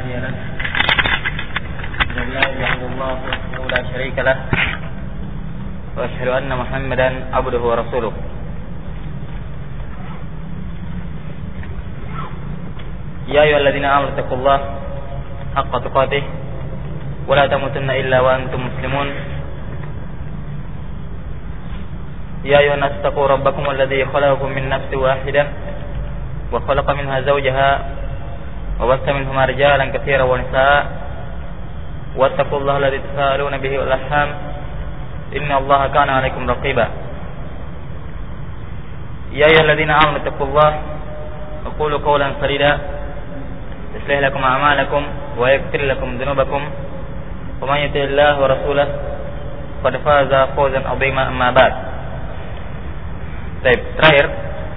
هادي له لا إله إلا الله وحده لا شريك له وأشهد أن محمدا عبده ورسوله يا أيها الذين آمنوا اتقوا الله حق تقاته ولا تموتن إلا وأنتم مسلمون يا أيها الناس اتقوا ربكم الذي خلقكم من نفس واحدة وخلق منها زوجها وبث منهما رجالا كثيرا ونساء واتقوا الله الذي تساءلون به والأرحام إن الله كان عليكم رقيبا يا أيها الذين آمنوا اتقوا الله وقولوا قولا سديدا يصلح لكم أعمالكم ويغفر لكم ذنوبكم ومن يطع الله ورسوله فقد فاز فوزا عظيما أما بعد. Baik, terakhir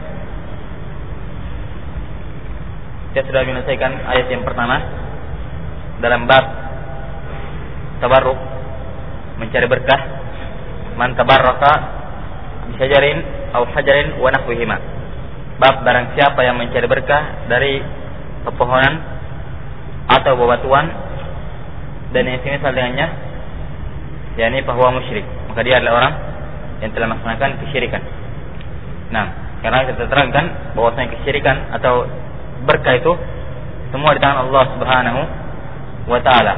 kita sudah menyelesaikan ayat yang pertama dalam bab tabarruk, mencari berkah, man tabarraka bisyajarin aw hajarin wa nahwihima. Bab barang siapa yang mencari berkah dari pepohonan atau bebatuan dan yang semisal dengannya, yakni bahwa musyrik, maka dia adalah orang yang telah melaksanakan kesyirikan. Nah, karena kita terangkan bahwasanya kesyirikan atau berkah itu semua di tangan Allah Subhanahu wa taala.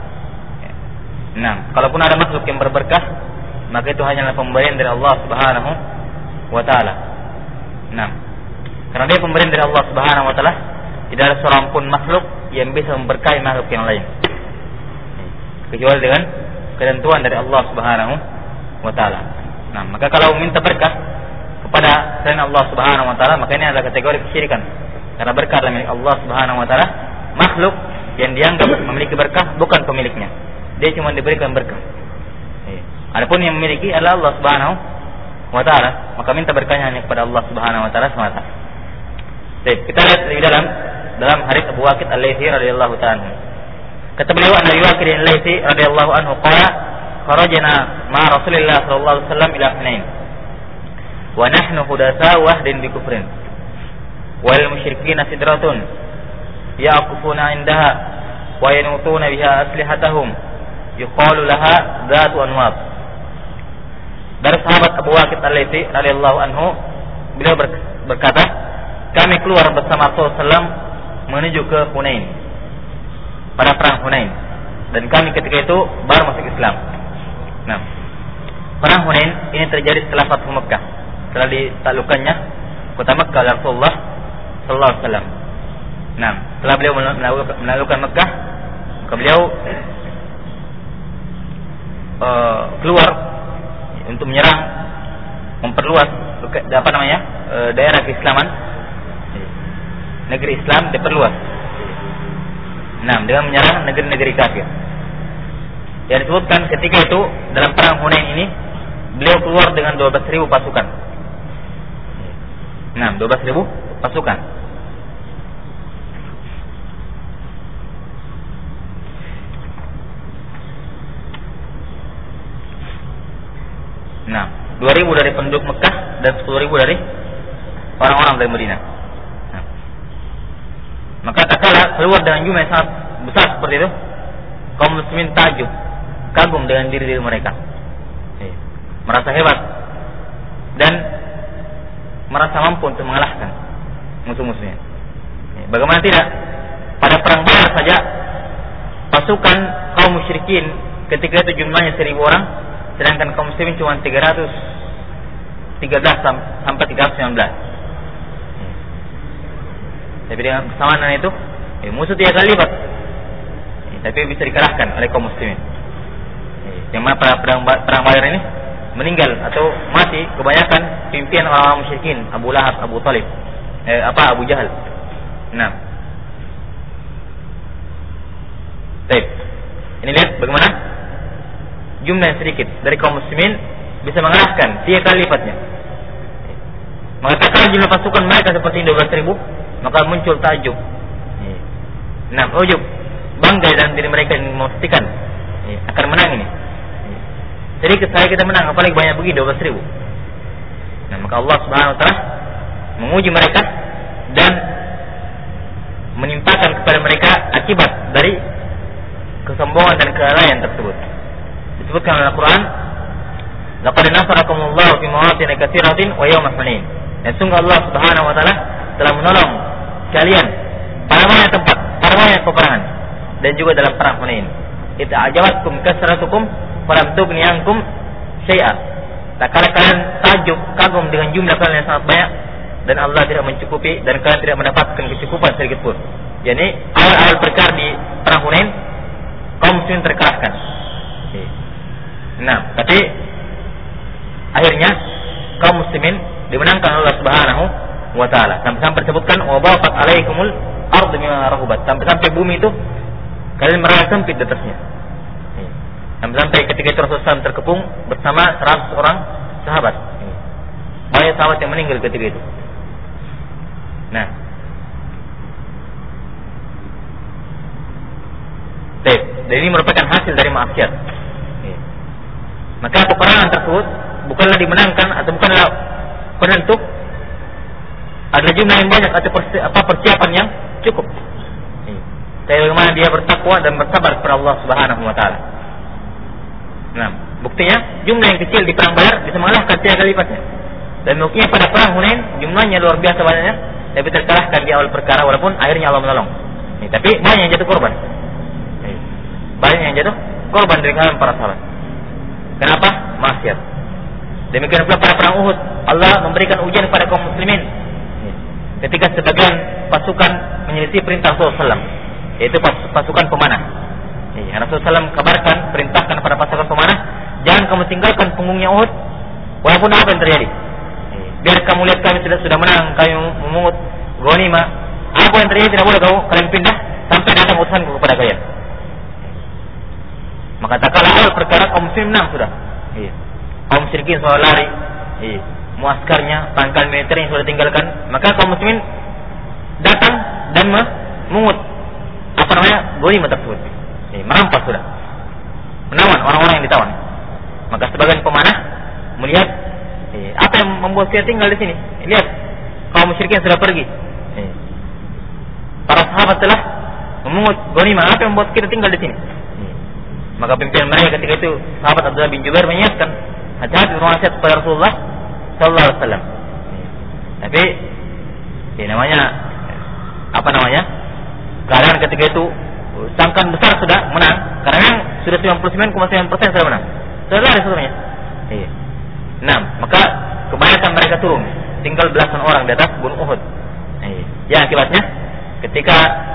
Nah, kalaupun ada makhluk yang berberkah, maka itu hanyalah pemberian dari Allah Subhanahu wa taala. Nah, karena dia pemberian dari Allah Subhanahu wa taala, tidak ada seorang pun makhluk yang bisa memberkahi makhluk yang lain kecuali dengan ketentuan dari Allah Subhanahu wa taala. Nah, maka kalau minta berkah kepada selain Allah Subhanahu wa taala, maka ini adalah kategori kesyirikan. Karena berkah adalah milik Allah Subhanahu wa taala, makhluk yang dianggap memiliki berkah bukan pemiliknya. Dia cuma diberikan berkah. Adapun yang memiliki adalah Allah Subhanahu wa taala, maka minta berkahnya hanya kepada Allah Subhanahu wa taala semata. Baik, kita lihat lebih dalam hadis Abu Waqid Al-Laitsi radhiyallahu ta'ala. Kata beliau, An Abi Waqid Al-Laitsi radhiyallahu anhu qala kharajna ma Rasulillah sallallahu alaihi wasallam ila Hunain wa nahnu hudatsa wahdin bi kufrin wal musyrikina sidratun yaqufuna indaha wa yanutuna biha aslihatahum yuqalu laha dzatu anwab. Dari sahabat Abu Waqid Al-Laitsi radhiyallahu anhu, beliau berkata, kami keluar bersama Rasulullah menuju ke Hunain pada perang Hunain, dan kami ketika itu baru masuk Islam. Nah, perang Hunain ini terjadi setelah Fathu Mekah, setelah ditaklukkannya kota Mekah oleh Rasulullah sallallahu alaihi wasallam. Nah, setelah beliau menaklukkan Mekah, maka beliau keluar untuk menyerang, memperluas daerah keislaman, negeri Islam diperluas. Nah, dengan menyerang negeri-negeri kafir. Yang disebutkan ketika itu dalam perang Hunain ini, beliau keluar dengan 12.000 pasukan. Nah, 12.000 pasukan. Nah, 2.000 dari penduduk Mekah dan 10.000 dari orang-orang dari Madinah. Nah, maka tak kala keluar dengan jumlah yang sangat besar seperti itu, kaum muslimin takjub, kagum dengan diri mereka, merasa hebat dan merasa mampu untuk mengalahkan musuh-musuhnya. Bagaimana tidak? Pada perang Badar saja pasukan kaum musyrikin ketika itu jumlahnya 1.000 orang, sedangkan kaum muslimin cuma 313 sampai 319. Tapi dengan kesamaan itu, musuh 3 kali lipat, tapi bisa dikalahkan oleh kaum muslimin. Yang mana pada perang Badar ini meninggal atau mati kebanyakan pimpinan orang-orang musyrikin, Abu Lahab, Abu Talib, Abu Jahal. Nah, baik. Ini lihat bagaimana jumlah yang sedikit dari kaum muslimin bisa mengalahkan 3 kali lipatnya. Mengatakan jumlah pasukan mereka seperti 12.000, maka muncul takjub. Nah, ujub, bangga dalam diri mereka yang memastikan akan menang ini. Jadi kita menang, apalagi banyak begini 12.000. Nah, maka Allah Subhanahu wa taala menguji mereka dan menimpakan kepada mereka akibat dari kesombongan dan kelalaian tersebut. Disebutkan dalam Al-Quran, laqad nasarakumullahu fi mawatin katsiratin wa yawma Hunain. Dan sungguh Allah Subhanahu wa taala telah menolong kalian pada banyak tempat, pada banyak peperangan, dan juga dalam perang Hunain. Idza ajabatkum kasratukum falam tughni ankum syai'a. Tak kala kalian takjub, kagum dengan jumlah kalian yang sangat banyak, dan Allah tidak mencukupi, dan kalian tidak mendapatkan kecukupan sedikit pun. Yani awal-awal perkara di perang Hunain, kaum muslimin terkalahkan. Nah, tapi akhirnya kaum muslimin dimenangkan Allah Subhanahu wa taala. Sampai disebutkan wa baqat alaikumul ardu bima rahubat. Sampai bumi itu kalian merasa sempit di atasnya. Sampai ketika itu Rasulullah terkepung bersama 100 orang sahabat. Banyak sahabat yang meninggal ketika itu. Nah, dan ini merupakan hasil dari maksiat. Maka peperangan tersebut bukanlah dimenangkan atau bukanlah penentu adalah jumlah yang banyak atau persiapan yang cukup. Bagaimana dia bertakwa dan bersabar kepada Allah Subhanahu wa taala. Nah, buktinya jumlah yang kecil di perang Badar bisa mengalahkan 3 kali lipatnya. Dan buktinya pada perang Hunain jumlahnya luar biasa banyaknya, tapi terkalahkan di awal perkara walaupun akhirnya Allah menolong. Tapi banyak yang jatuh korban. Banyak yang jatuh korban dari kalangan para sahabat. Kenapa? Maksiat. Demikian pula pada perang Uhud, Allah memberikan ujian kepada kaum muslimin ketika sebagian pasukan menyelisih perintah Rasulullah SAW, yaitu pasukan pemanah. Rasulullah SAW kabarkan, perintahkan kepada pasukan pemanah, jangan kamu tinggalkan punggungnya Uhud walaupun apa yang terjadi. Biar kamu lihat kami sudah menang, kami memungut ghanimah, apa yang terjadi tidak boleh kalian pindah sampai datang utusan kepada kalian. Maka tak kalah awal perkara kaum muslim menang sudah. Kaum musyrikin sudah lari, muaskarnya, pangkal militer yang sudah tinggalkan, maka kaum muslimin datang dan memungut ghanimah tersebut. Merampas sudah, menawan orang-orang yang ditawan. Maka sebagian pemanah melihat apa yang membuat kita tinggal di sini. Lihat, kaum musyrikin sudah pergi. Para sahabat telah memungut ghanimah, apa yang membuat kita tinggal di sini? Maka pimpinan mereka ketika itu sahabat Abdullah bin Jubair menyiapkan hati-hati nasihat kepada Rasulullah sallallahu alaihi wasallam. Tapi namanya keadaan ketika itu sangkaan besar sudah menang, karena sudah 99,9% sudah menang. Sudah lari seluruhnya. Nah, maka kebanyakan mereka turun, tinggal belasan orang di atas gunung Uhud. Ya akibatnya ketika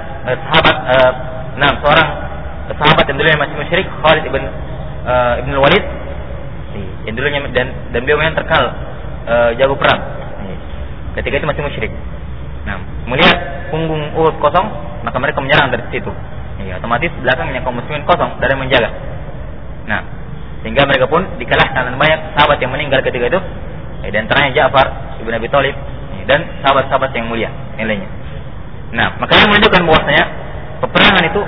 seorang sahabat yang dulunya masih musyrik, Khalid ibn Walid, yang dulunya dan beliau yang terkenal jago perang. Ketika itu masih musyrik. Nah, melihat punggung Uhud kosong, maka mereka menyerang dari situ. Otomatis belakangnya kaum muslimin kosong, dari menjaga. Nah, sehingga mereka pun dikalahkan dan banyak sahabat yang meninggal ketika itu. Dan antaranya Ja'far ibn Abi Thalib dan sahabat-sahabat yang mulia yang lainnya. Nah, maka yang menunjukkan bahwasanya peperangan itu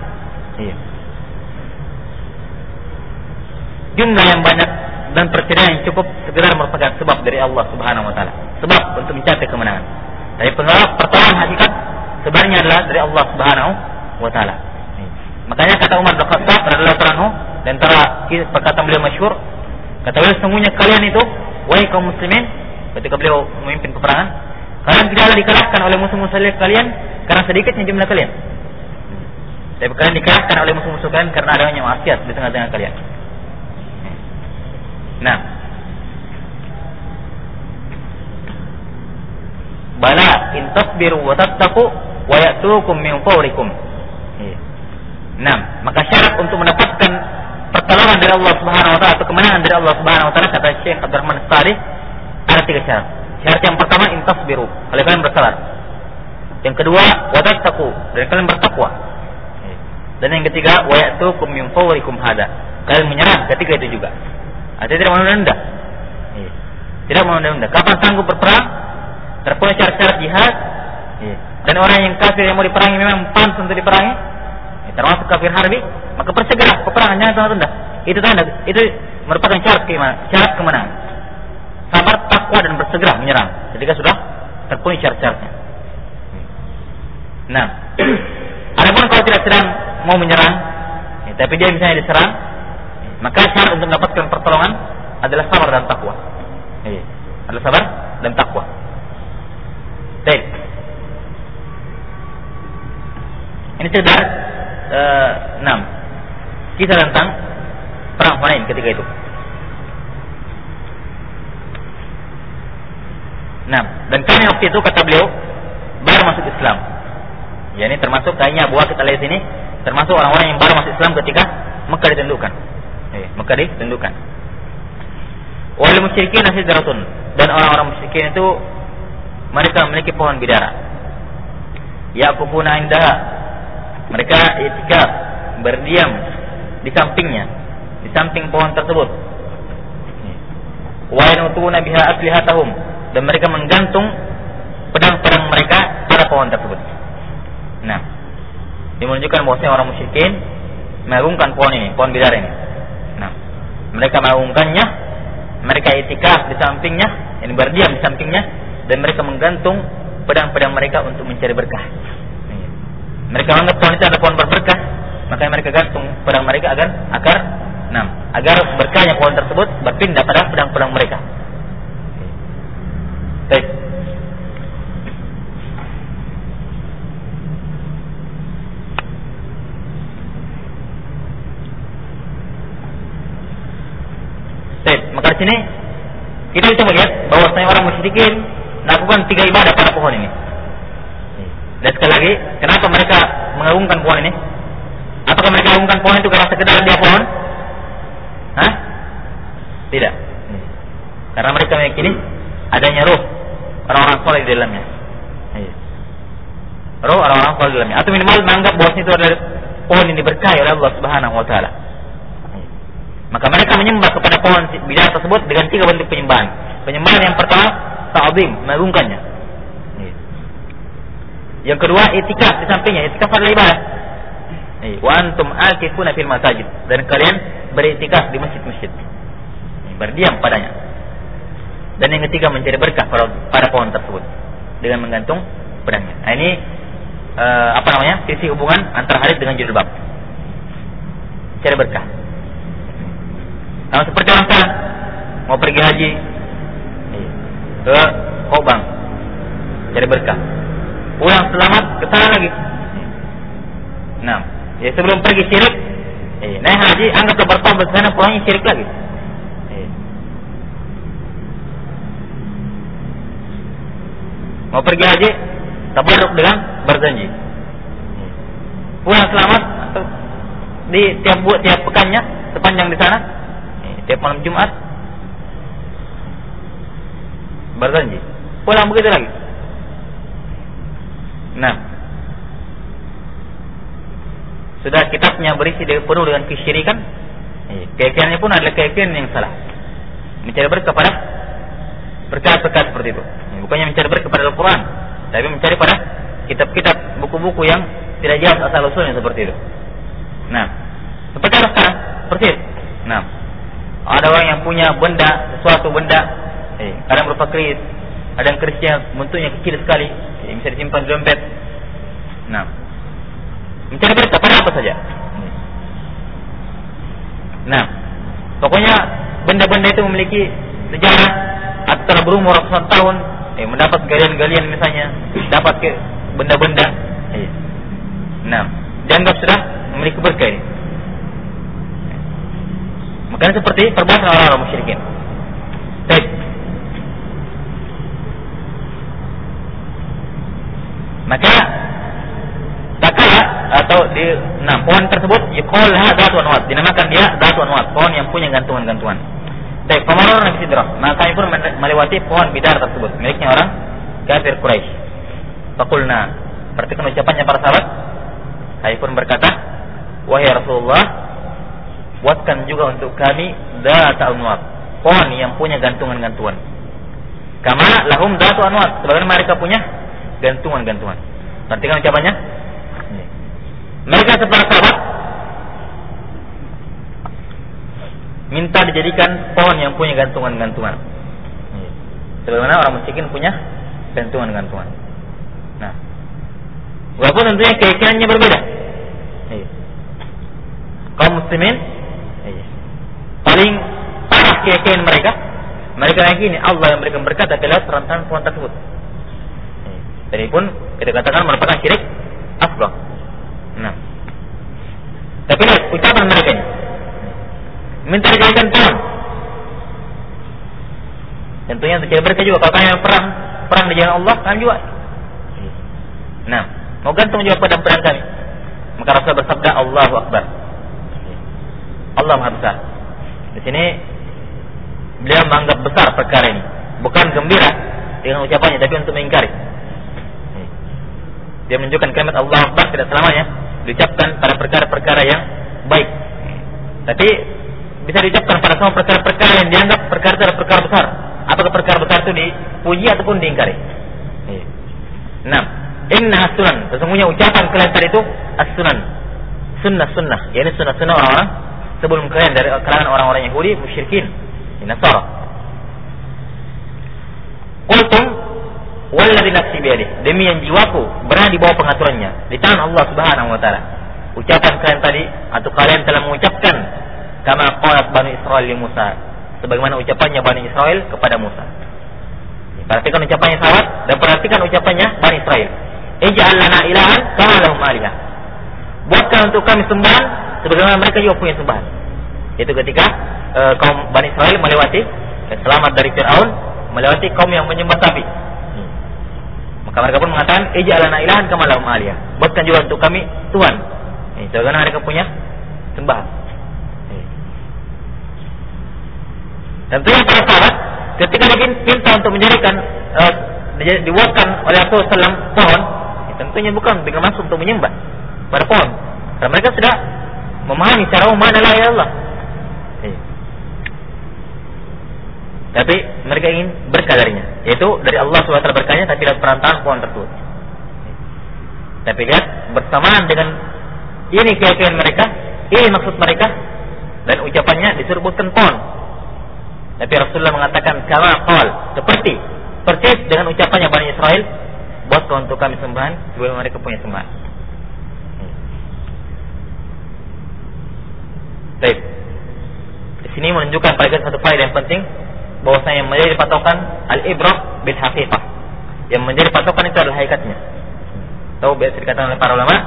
jumlah yang banyak dan persediaan yang cukup sekedar merupakan sebab dari Allah Subhanahu wa taala, sebab untuk mencapai kemenangan. Tapi pertolongan hakikat sebenarnya adalah dari Allah Subhanahu wa taala. Makanya kata Umar bin Khattab radhiyallahu anhu, dan antara perkataan beliau masyhur, kata beliau, sesungguhnya kalian itu, wahai kaum muslimin, ketika beliau memimpin peperangan, kalian tidaklah dikalahkan oleh musuh-musuh kalian karena sedikitnya jumlah kalian. Tapi kalian dikalahkan oleh musuh-musuh kalian karena adanya maksiat di tengah-tengah kalian. Nah, bala in tasbiru wa tattaqu wa ya'tukum min fawrikum. Nah, maka syarat untuk mendapatkan pertolongan dari Allah Subhanahu wa taala atau kemenangan dari Allah Subhanahu wa taala, kata Syekh Abdurrahman As-Sa'di, ada 3 syarat. Syarat yang pertama, in tasbiru, kalian bersabar. Yang kedua, wa tattaqu, dan kalian bertakwa. Dan yang ketiga, wa ya'tukum min fawrikum hada, kalian menyerang ketika itu juga. Artinya tidak menunda-nunda. Tidak menunda-nunda. Kapan sanggup berperang? Terpenuhi syarat-syarat jihad. Dan orang yang kafir yang mau diperangi memang pantas untuk diperangi, termasuk kafir harbi, maka persegera peperangan, jangan tunda-tunda. Itu merupakan syarat kemenangan. Sabar, takwa, dan bersegera menyerang ketika sudah terpenuhi syarat-syaratnya. Nah, Adapun kalau tidak sedang mau menyerang, tapi dia misalnya diserang, maka syarat untuk mendapatkan pertolongan adalah sabar dan takwa. Adalah sabar dan takwa. Baik. Ini sekedar 6 kisah tentang perang Hunain ketika itu. Dan kami waktu itu kata beliau baru masuk Islam. Ya, ini termasuk kayaknya Abu Waqid al-Layts ini termasuk orang-orang yang baru masuk Islam ketika Mekah ditundukkan. Mekah ditundukkan. Wal musyrikin sidratun, dan orang-orang musyrikin itu mereka memiliki pohon bidara. Yaqufuna indaha, mereka i'tikaf, berdiam di sampingnya, di samping pohon tersebut. Wa yanutuna biha aslihatahum, dan mereka menggantung pedang-pedang mereka pada pohon tersebut. Ini menunjukkan bahwasanya orang musyrikin mengagungkan pohon ini, pohon bidara ini. Mereka mengagungkannya, mereka i'tikaf di sampingnya, ini berdiam di sampingnya, dan mereka menggantung pedang-pedang mereka untuk mencari berkah. Mereka menganggap pohon itu adalah pohon berberkah, makanya mereka gantung pedang mereka agar berkahnya pohon tersebut berpindah pada pedang-pedang mereka. Baik. Maka di sini kita bisa melihat bahwasanya orang musyrikin melakukan 3 ibadah pada pohon ini. Dan sekali lagi, kenapa mereka mengagungkan pohon ini? Apakah mereka mengagungkan pohon itu karena sekedar dia pohon? Tidak. Karena mereka meyakini adanya ruh orang-orang saleh di dalamnya. Ruh orang-orang saleh di dalamnya. Atau minimal menganggap bahwa itu adalah pohon yang diberkahi oleh Allah Subhanahu wa taala. Maka mereka menyembah kepada pohon bidara tersebut dengan 3 bentuk penyembahan. Penyembahan yang pertama ta'zim, mengagungkannya. Yang kedua i'tikaf di sampingnya. I'tikaf adalah ibadah. Wa antum akifuna fil masajid, dan kalian beriktikaf di masjid-masjid. Berdiam padanya. Dan yang ketiga mencari berkah pada pohon tersebut dengan menggantung pedangnya. Ini sisi hubungan antara hadis dengan judul bab. Cari berkah. Kalau seperti orang sekarang mau pergi haji ke Kobang, cari berkah. Pulang selamat ke sana lagi. Sebelum pergi syirik, naik haji anggaplah bertobat ke sana, pulangnya syirik lagi. Mau pergi haji, tabarruk dengan berjanji. Pulang selamat di tiap pekannya sepanjang di sana, tiap malam Jumat berjanji. Pulang begitu lagi. Sudah kitabnya berisi penuh dengan kesyirikan. Keyakinannya pun adalah keyakinan yang salah. Mencari berkah pada perkara-perkara seperti itu. Bukannya mencari berkah pada Al-Quran, tapi mencari pada kitab-kitab, buku-buku yang tidak jelas asal usulnya seperti itu. Seperti apa sekarang? Seperti itu. Ada orang yang punya sesuatu benda, kadang berupa keris, ada yang kerisnya bentuknya kecil sekali, bisa disimpan di dompet. Mencari berkah pada apa saja. Pokoknya benda-benda itu memiliki sejarah atau telah berumur ratusan tahun, mendapat galian-galian misalnya, dapat ke benda-benda, dianggap sudah memiliki berkah ini. Makanya seperti perbuatan orang-orang musyrikin. Baik. Maka takala atau di pohon tersebut yuqal dzatu anwat, dinamakan dia dzatu anwat, pohon yang punya gantungan-gantungan. Baik, pamarun fi sidrah, maka kami pun melewati pohon bidar tersebut miliknya orang kafir Quraisy. Faqulna, perhatikan ucapannya para sahabat, kami pun berkata, wahai Rasulullah, buatkan juga untuk kami dzatu anwat, pohon yang punya gantungan-gantungan. Kama lahum dzatu anwat, sebagaimana mereka punya gantungan-gantungan. Perhatikan ucapannya. Mereka para sahabat minta dijadikan pohon yang punya gantungan-gantungan. Sebagaimana orang musyrikin punya gantungan-gantungan. Walaupun tentunya keyakinannya berbeda. Kaum muslimin paling parah keyakinan mereka. Mereka yakini Allah yang memberikan berkat lewat perantaraan pohon tersebut. Jadi pun kita katakan merupakan syirik asghar. Nah, tapi lihat ucapan mereka ini. Minta dijadikan pohon. Tentunya untuk mereka juga kalau kalian perang di jalan Allah kan juga. Nah, mau gantung juga pada pedang kami. Maka Rasul bersabda Allahu Akbar. Allah Maha Besar. Di sini beliau menganggap besar perkara ini, bukan gembira dengan ucapannya, tapi untuk mengingkari. Dia menunjukkan kalimat Allah Akbar tidak selamanya diucapkan pada perkara-perkara yang baik, tapi bisa diucapkan pada semua perkara-perkara yang dianggap perkara besar. Apakah perkara besar itu dipuji ataupun diingkari? Nah, inna as-sunan, sesungguhnya ucapan kalian tadi itu as-sunan, sunnah, yakni sunnah orang-orang sebelum kalian dari kalangan orang-orang Yahudi, musyrikin, Nasara. Qultum walladzi nafsi biyadihi, demi yang jiwaku berada di bawah pengaturannya, di tangan Allah Subhanahu wa taala. Ucapan kalian tadi atau kalian telah mengucapkan kama qalat Bani Israil li Musa, sebagaimana ucapannya Bani Israil kepada Musa. Perhatikan ucapannya sahabat dan perhatikan ucapannya Bani Israil. Ij'al lana ilahan kama lahum alihah. Buatkan untuk kami sembahan sebagaimana mereka juga punya sembahan. Itu ketika kaum Bani Israil melewati selamat dari Fir'aun, melewati kaum yang menyembah sapi. Maka mereka pun mengatakan ij'al lana ilahan kama lahum alihah. Buatkan juga untuk kami Tuhan sebagaimana mereka punya sembahan. Tentunya para sahabat ketika diminta untuk menjadikan dibuatkan oleh Rasulullah SAW pohon, tentunya bukan dengan maksud untuk menyembah pada pohon, karena mereka sudah memahami secara umum mana la ilaha illallah. Tapi mereka ingin berkah darinya, yaitu dari Allah SWT berkahnya, tapi lewat perantaraan pohon tersebut. Tapi lihat bersamaan dengan ini keyakinan mereka, ini maksud mereka, dan ucapannya disuruh buatkan pohon. Tapi Rasulullah mengatakan kama qal, seperti persis dengan ucapannya Bani Israil, buatkan untuk kami sembahan sebagaimana mereka punya sembahan. Baik. Di sini menunjukkan pada satu faedah yang penting, bahwasanya yang menjadi patokan al-ibrah bil haqiqah. Yang menjadi patokan itu adalah hakikatnya. Tahu biasa dikatakan oleh para ulama,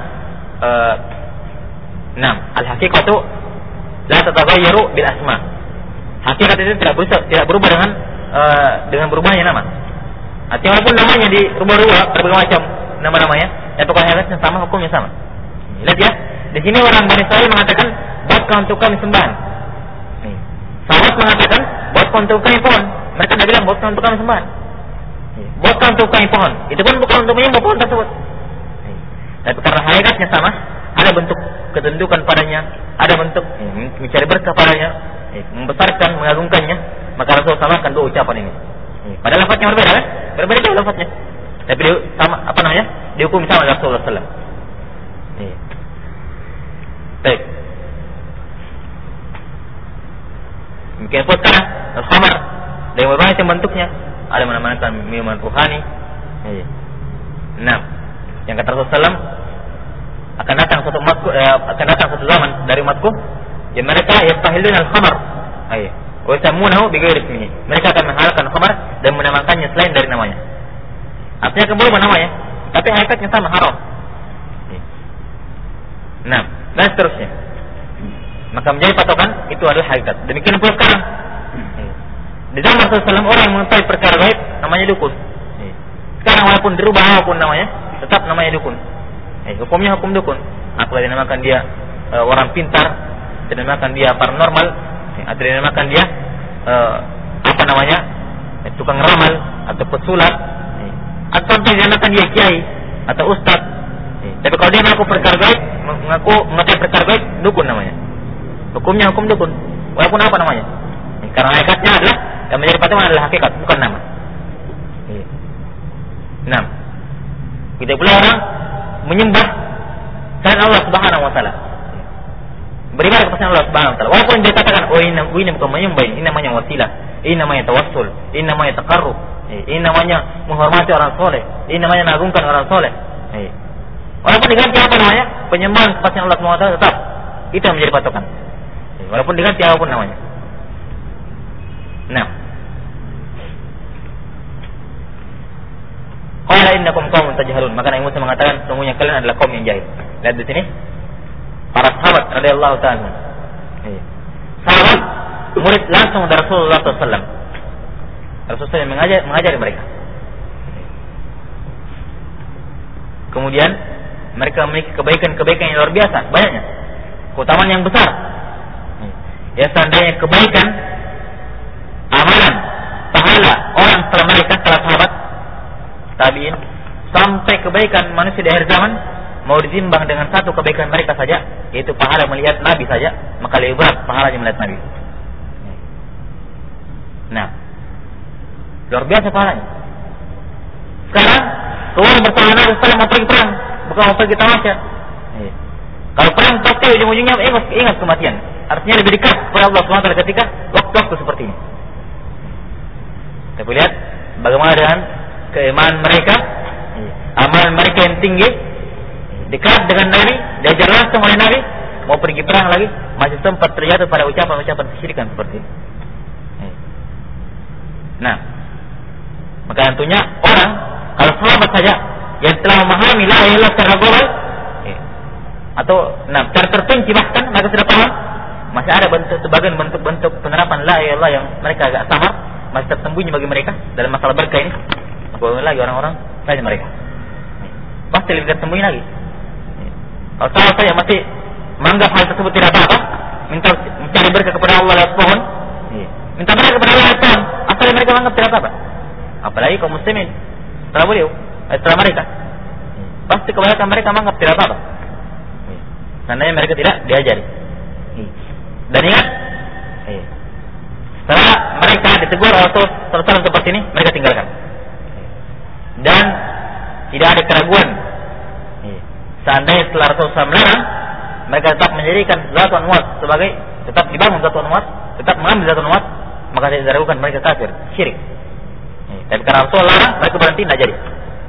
al-haqiqatu la tataghayyaru bil asma'. Hakikat itu tidak berubah dengan berubahnya nama. Artinya walaupun namanya dirubah-rubah berbagai macam nama-namanya, tapi kalau hakikatnya sama, hukumnya sama. Lihat ya, di sini orang Bani Israil mengatakan buatkan untuk kami sembahan. Sahabat mengatakan buatkan untuk kami pohon. Mereka tidak bilang buatkan untuk kami sembahan. Buatkan untuk kami pohon. Itu pun bukan untuk menyembah pohon tersebut. Tapi karena hakikatnya sama, ada bentuk ketundukan padanya, ada bentuk mencari berkah padanya, membesarkan, mengagungkannya, maka Rasul samakan dua ucapan ini. Padahal lafaznya berbeda kan? Berbeda jauh lafaznya. Tapi dia sama, dihukum sama oleh Rasulullah sallallahu alaihi wasallam. Baik. Mungkin pun sekarang al-khamar dari berbagai macam bentuknya, ada mana-mana minuman ruhani. Nah, yang kata Rasulullah sallallahu alaihi wasallam akan datang suatu zaman dari umatku yang mereka yastahilun al-khamar, wa yasamunahu bighairi ismihi. Mereka akan menghalalkan khamar dan menamakannya selain dari namanya. Artinya akan berubah namanya, tapi hakikatnya sama, haram. Nah, dan seterusnya. Maka menjadi patokan itu adalah hakikat. Demikian pula sekarang. Di zaman Rasulullah SAW orang yang mengetahui perkara gaib namanya dukun. Sekarang walaupun dirubah apapun namanya, tetap namanya dukun. Hukumnya hukum dukun. Apakah dinamakan dia orang pintar, dinamakan dia paranormal, atau dinamakan dia tukang ramal atau pesulap, atau dinamakan dia kiai atau ustaz. Tapi kalau dia mengaku perkara gaib, mengetahui perkara gaib, dukun namanya. Hukumnya hukum dukun, walaupun apa namanya. Karena hakikatnya adalah yang menjadi patokan adalah hakikat, bukan nama. Nah, kita pula orang menyembah selain Allah Subhanahu wa taala, beribadah kepada Allah Subhanahu wa taala, walaupun dia katakan ini bukan menyembah, ini namanya wasilah, ini namanya tawassul, ini namanya taqarrub, ini namanya menghormati orang soleh, ini namanya mengagungkan orang soleh. Walaupun diganti apa namanya? Penyembahan kepada Allah SWT tetap itu yang menjadi patokan. Walaupun diganti apapun namanya. Nah. Qala innakum qaumun tajhalun. Maka Nabi Musa mengatakan sesungguhnya kalian adalah kaum yang jahil. Lihat di sini. Para sahabat radhiyallahu ta'ala. Sahabat murid langsung dari Rasulullah SAW. Rasulullah yang mengajari mereka. Kemudian mereka memiliki kebaikan-kebaikan yang luar biasa, banyaknya. Keutamaan yang besar. Ya seandainya kebaikan, amalan, pahala orang setelah mereka, setelah sahabat, tabi'in, sampai kebaikan manusia di akhir zaman mau ditimbang dengan satu kebaikan mereka saja, yaitu pahala melihat Nabi saja, maka lebih berat pahalanya melihat Nabi. Nah, luar biasa pahalanya. Sekarang keluar bersama Nabi setelah mau pergi perang, bukan mau pergi tamasya. Kalau perang pasti ujung-ujungnya ingat kematian. Artinya lebih dekat kepada Allah SWT ketika waktu-waktu seperti ini. Kita lihat bagaimana dengan keimanan mereka, amalan mereka yang tinggi, dekat dengan Nabi, diajar langsung oleh Nabi, mau pergi perang lagi, masih sempat terjatuh pada ucapan-ucapan kesyirikan seperti ini. Nah, maka tentunya orang kalau sahabat saja yang telah memahami la ilaha illallah secara global, atau secara terperinci bahkan mereka sudah paham, masih ada sebagian bentuk penerapan la ilaha illallah yang mereka agak samar, masih tersembunyi bagi mereka dalam masalah berkah ini. Apalagi lagi orang-orang saja mereka pasti lebih tersembunyi lagi. Kalau sahabat saja masih menganggap hal tersebut tidak apa-apa, minta mencari berkah kepada Allah lewat pohon, minta berkah kepada Allah lewat pohon, asal mereka menganggap tidak apa-apa. Apalagi kaum muslimin setelah mereka, pasti kebanyakan mereka menganggap tidak apa-apa. Seandainya mereka tidak diajari. Dan ingat, setelah mereka ditegur oleh Rasulullah seperti ini, mereka tinggalkan. Dan tidak ada keraguan. Seandainya setelah Rasulullah melarang, mereka tetap menjadikan Zatun Nuwas sebagai, tetap dibangun Zatun Nuwas, tetap mengambil Zatun Nuwas, maka tidak diragukan mereka kafir, syirik. Tapi karena Rasulullah larang, mereka berhenti tidak jadi.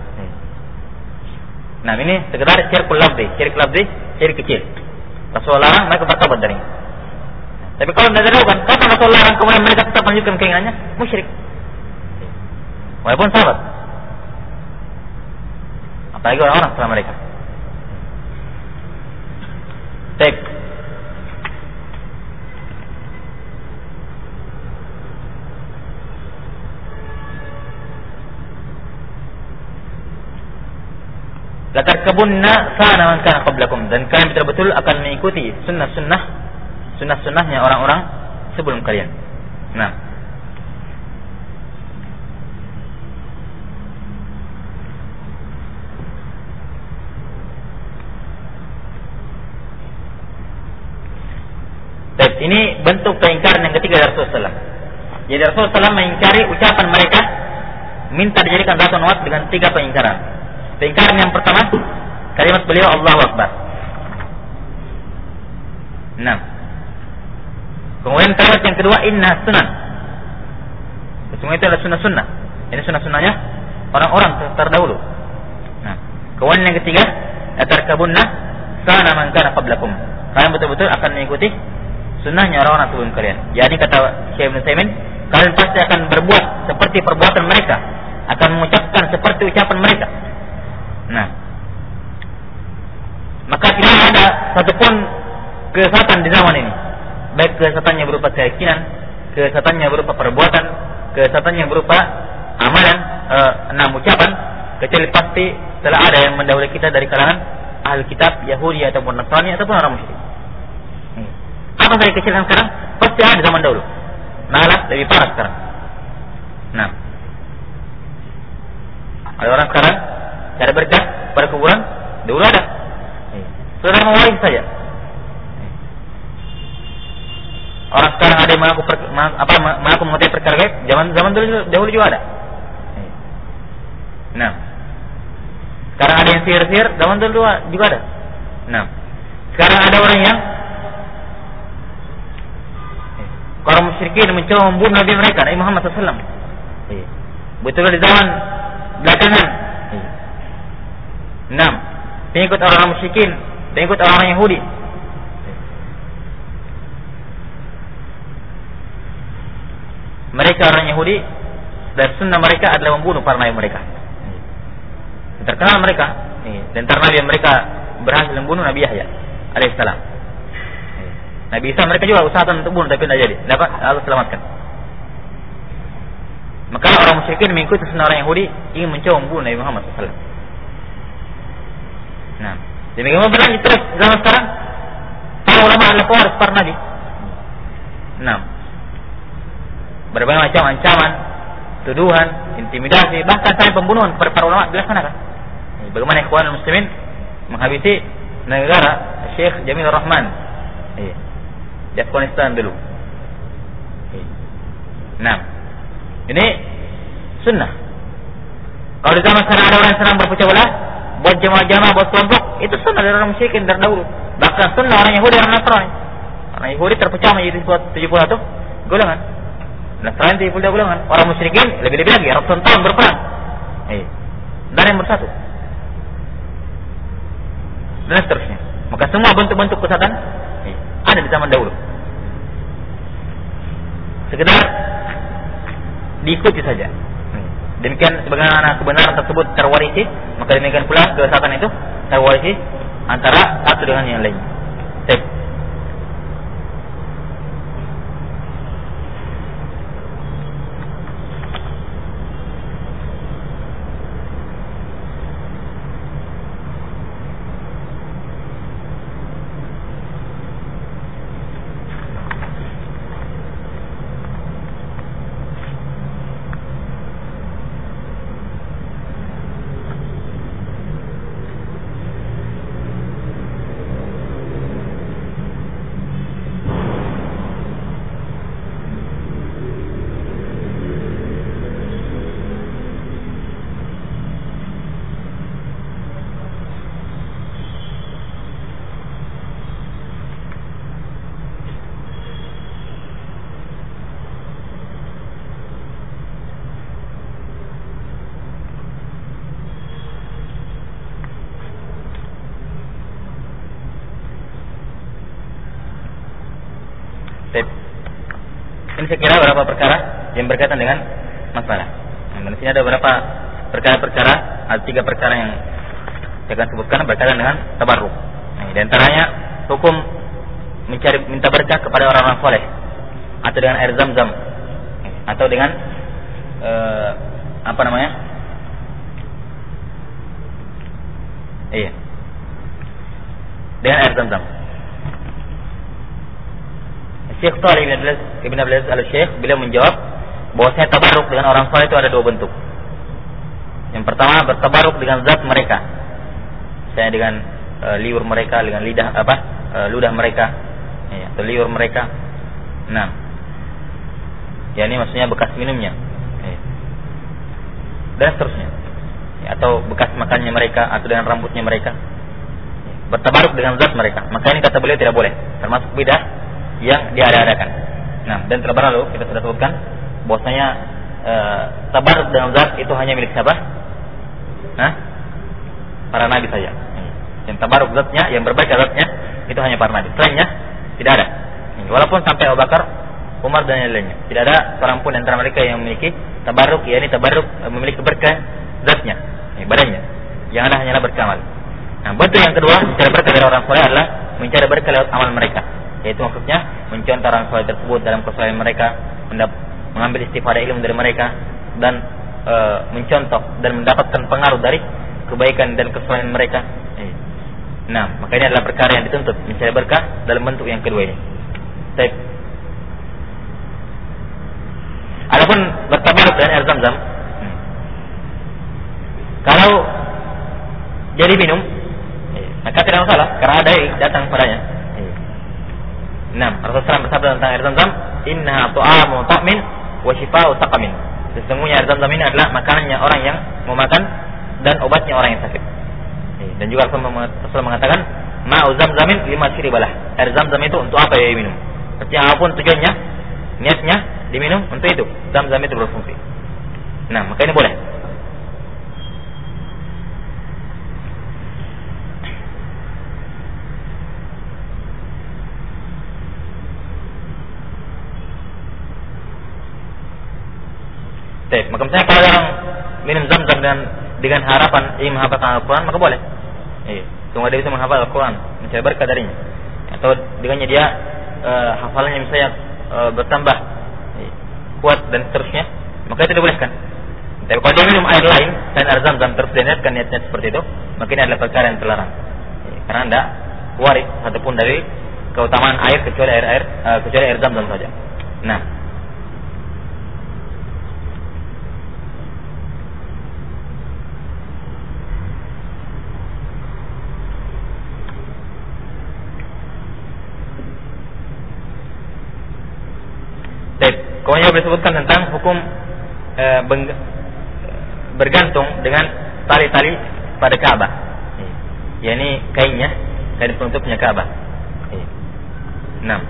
Nah ini sekedar syirkul lafzi, syirik kecil. Rasulullah larang, mereka bertobat dari. Tapi kalau tidak diragukan, kapan Rasulullah larang kemudian mereka tetap melanjutkan keinginannya, musyrik. Walaupun sahabat. Apalagi orang-orang setelah mereka. Baik. Latarkabunna sana man kana qablakum, dan kalian betul-betul akan mengikuti sunnah-sunnahnya orang-orang sebelum kalian. Nah, baik, ini bentuk keingkaran yang ketiga dari Rasulullah. Jadi Rasulullah SAW mengingkari ucapan mereka minta dijadikan Zatun Nuwas dengan 3 pengingkaran. Pengingkaran yang pertama, kalimat beliau Allahu Akbar. Nah, kemudian kalimat yang kedua, inna sunan. Semua itu adalah sunnah-sunnah. Ini sunnah-sunnahnya orang-orang terdahulu. Nah, kemudian yang ketiga, latarkabunna sana man kana qablakum. Kalian betul-betul akan mengikuti sunnahnya orang-orang sebelum kalian. Jadi kata Syekh Ibnu Utsaimin, kalian pasti akan berbuat seperti perbuatan mereka, akan mengucapkan seperti ucapan mereka. Nah, maka tidak ada satupun kesesatan di zaman ini, baik kesesatannya berupa keyakinan, kesesatannya berupa perbuatan, kesesatannya berupa amalan, 6 ucapan, kecuali pasti telah ada yang mendahului kita dari kalangan ahli kitab, Yahudi ataupun Nasrani ataupun orang musyrik. Apa saja kecilkan sekarang pasti ada zaman dahulu, malah lebih parah sekarang. Nah, ada orang sekarang cara berkah pada kuburan dulu ada, sudah mewaris saja. Orang sekarang ada yang mengaku mengetahui perkara gaib, zaman dahulu juga ada. Nah, sekarang ada yang sihir-sihir, zaman dulu juga ada. Nah, sekarang ada orang yang orang musyrikin mencoba membunuh Nabi mereka, Nabi Muhammad SAW. Betul di zaman belakangan. 6. pengikut orang musyrikin, pengikut orang Yahudi. Mereka orang Yahudi dan sunnah mereka adalah membunuh para nabi mereka. Terkenal mereka, dan antara nabi yang mereka berhasil membunuh Nabi Yahya alaihissalam. Nabi Isa mereka juga usahakan untuk bunuh tapi tidak jadi. Dapat Allah selamatkan. Maka orang musyrikin mengikuti sunnah orang Yahudi ingin mencoba membunuh Nabi Muhammad SAW. Nah, demikian berlanjut terus zaman sekarang. Para ulama adalah pewaris para nabi. Nah, berbagai macam ancaman, tuduhan, intimidasi, bahkan sampai pembunuhan kepada para ulama dilaksanakan. Bagaimana Ikhwanul Muslimin menghabisi negara Syekh Jamilur Rahman di Afghanistan dulu. Nah, ini sunnah. Kalau di zaman sekarang ada orang yang sedang berpecah belah, buat jamaah-jamaah, buat kelompok, itu sunnah dari orang musyrikin terdahulu. Bahkan sunnah orang Yahudi dan Nasrani. Orang Yahudi terpecah menjadi 71 golongan. Nasrani 72 golongan. Orang musyrikin lebih-lebih lagi, ratusan tahun berperang. Dan yang bersatu. Dan seterusnya. Maka semua bentuk-bentuk kesatuan ada di zaman dahulu. Sekedar diikuti saja. Demikian sebagaimana kebenaran tersebut terwarisi, maka demikian pula kesatuan itu terwarisi antara satu dengan yang lain. Baik. Ini saya kira beberapa perkara yang berkaitan dengan masalah. Nah, di sini ada beberapa perkara-perkara, ada 3 perkara yang saya akan sebutkan berkaitan dengan tabarruk. Nah, di antaranya hukum minta berkah kepada orang-orang soleh, atau dengan air zam-zam, atau dengan dengan air zam-zam. Syekh Shalih Ibn Abdul Aziz Al-Syekh beliau menjawab bahwasanya tabarruk dengan orang saleh itu ada 2 bentuk. Yang pertama bertabarruk dengan zat mereka, misalnya dengan liur mereka, dengan ludah mereka, atau liur mereka. Nah, ya ini maksudnya bekas minumnya, dan seterusnya, atau bekas makannya mereka, atau dengan rambutnya mereka. Bertabarruk dengan zat mereka, maka ini kata beliau tidak boleh, termasuk bidah yang diada-adakan. Nah, dan terlalu kita sudah sebutkan bahwasanya tabarruk dengan zat itu hanya milik siapa? Para nabi saja. Yang tabarruk zatnya, yang berbaik zatnya itu hanya para nabi. Selainnya tidak ada. Walaupun sampai Abu Bakar, Umar dan yang lainnya, tidak ada seorang pun antara mereka yang memiliki tabarruk, yakni tabarruk memiliki berkah zatnya, badannya. Yang ada hanyalah berkamal. Nah, bentuk yang kedua mencari berkah dari orang soleh adalah mencari berkah lewat amal mereka. Yaitu maksudnya mencontoh orang soleh tersebut dalam kesolehan mereka, mengambil istifadah ilmu dari mereka, dan mencontoh dan mendapatkan pengaruh dari kebaikan dan kesolehan mereka. Nah, maka ini adalah perkara yang dituntut, mencari berkah dalam bentuk yang kedua ini. Baik. Adapun bertabarruk dengan air zam-zam, kalau jadi minum, maka tidak masalah karena ada yang datang padanya. Nah, Rasulullah SAW bersabda tentang air zam-zam, innaha tu'amu ta'min wa shifa'u taqamin. Sesungguhnya air zam-zam ini adalah makanannya orang yang mau makan dan obatnya orang yang sakit. Dan juga Rasulullah mengatakan, ma'u zam-zamin lima syiribalah. Air zam-zam itu untuk apa ya minum? Artinya apapun tujuannya, niatnya diminum untuk itu, zam-zam itu berfungsi. Nah, maka ini boleh. Maka misalnya kalau orang minum zam-zam dengan harapan ingin menghafalkan Al-Quran, maka boleh. Tunggu dia bisa menghafal Al-Quran, mencari berkah darinya. Atau dengannya dia hafalannya misalnya bertambah kuat dan seterusnya, maka itu dibolehkan. Tapi kalau dia minum air lain selain air zam-zam terus dia niatkan niatnya seperti itu, maka ini adalah perkara yang terlarang. Karena tidak waris satupun dari keutamaan air kecuali air zam-zam saja. Nah, kemudian disebutkan tentang hukum bergantung dengan tali-tali pada Ka'bah. yakni kainnya, kain penutupnya Ka'bah. Nah,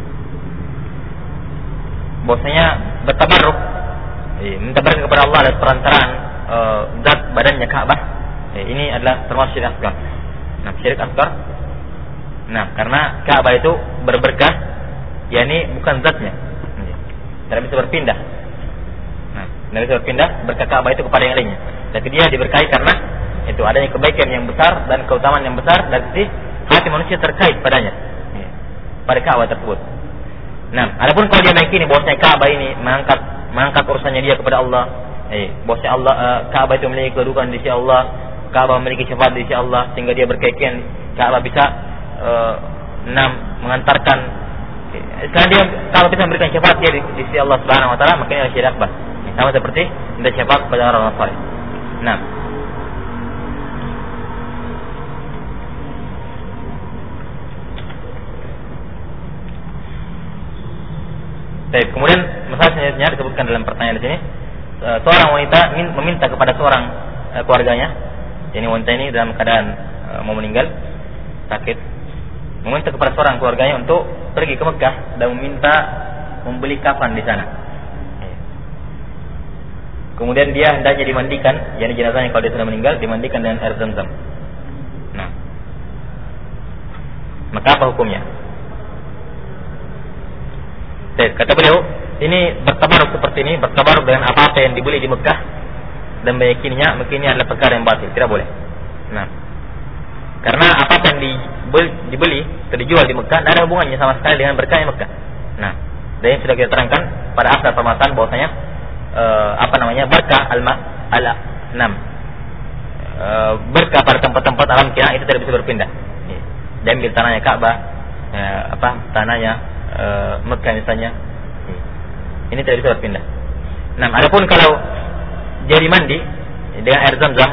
bahwasanya bertabarruk, minta berkah kepada Allah dari perantaraan zat badannya Ka'bah, ini adalah termasuk syirik asgar. Nah, syirik asgar. Nah, karena Ka'bah itu berberkah, yakni bukan zatnya, tidak bisa berpindah. Nah, tidak bisa berpindah berkah Ka'bah itu kepada yang lainnya. Tapi dia diberkahi karena itu adanya kebaikan yang besar dan keutamaan yang besar dari sisi hati manusia terkait padanya, pada Ka'bah tersebut. Nah, adapun kalau dia meyakini bahwasanya Ka'bah ini mengangkat urusannya dia kepada Allah, bahwasanya Allah Ka'bah itu memiliki kedudukan di sisi Allah, Ka'bah memiliki syafaat di sisi Allah, sehingga dia berkeyakinan Ka'bah bisa mengantarkan, sekarang dia Ka'bah bisa memberikan syafaat dia di sisi Allah Subhanahu Wa Taala, makanya syirik akbar. Sama seperti minta syafaat kepada orang saleh. Nah, kemudian masalah selanjutnya disebutkan dalam pertanyaan di sini, seorang wanita meminta kepada seorang keluarganya, ini wanita ini dalam keadaan mau meninggal, sakit, meminta kepada seorang keluarganya untuk pergi ke Mekah dan meminta membeli kafan di sana. Kemudian dia hendaknya dimandikan, yakni jenazahnya kalau dia sudah meninggal dimandikan dengan air Zam-Zam. Nah, maka apa hukumnya? Kata beliau, ini bertabaruk seperti ini, bertabaruk dengan apa-apa yang dibeli di Mekah dan meyakininya, maka ini adalah perkara yang batil, tidak boleh. Nah, karena apa yang dibeli atau dijual di Mekah tidak ada hubungannya sama sekali dengan berkahnya Mekah. Nah, dan yang sudah kita terangkan pada asal permasalahan bahwasanya berkah berkah pada tempat-tempat alam kina itu tidak bisa berpindah. Diambil tanahnya Ka'bah, tanahnya Mekah misalnya, ini tidak bisa berpindah. Nah, adapun kalau jadi mandi dengan air Zam-Zam,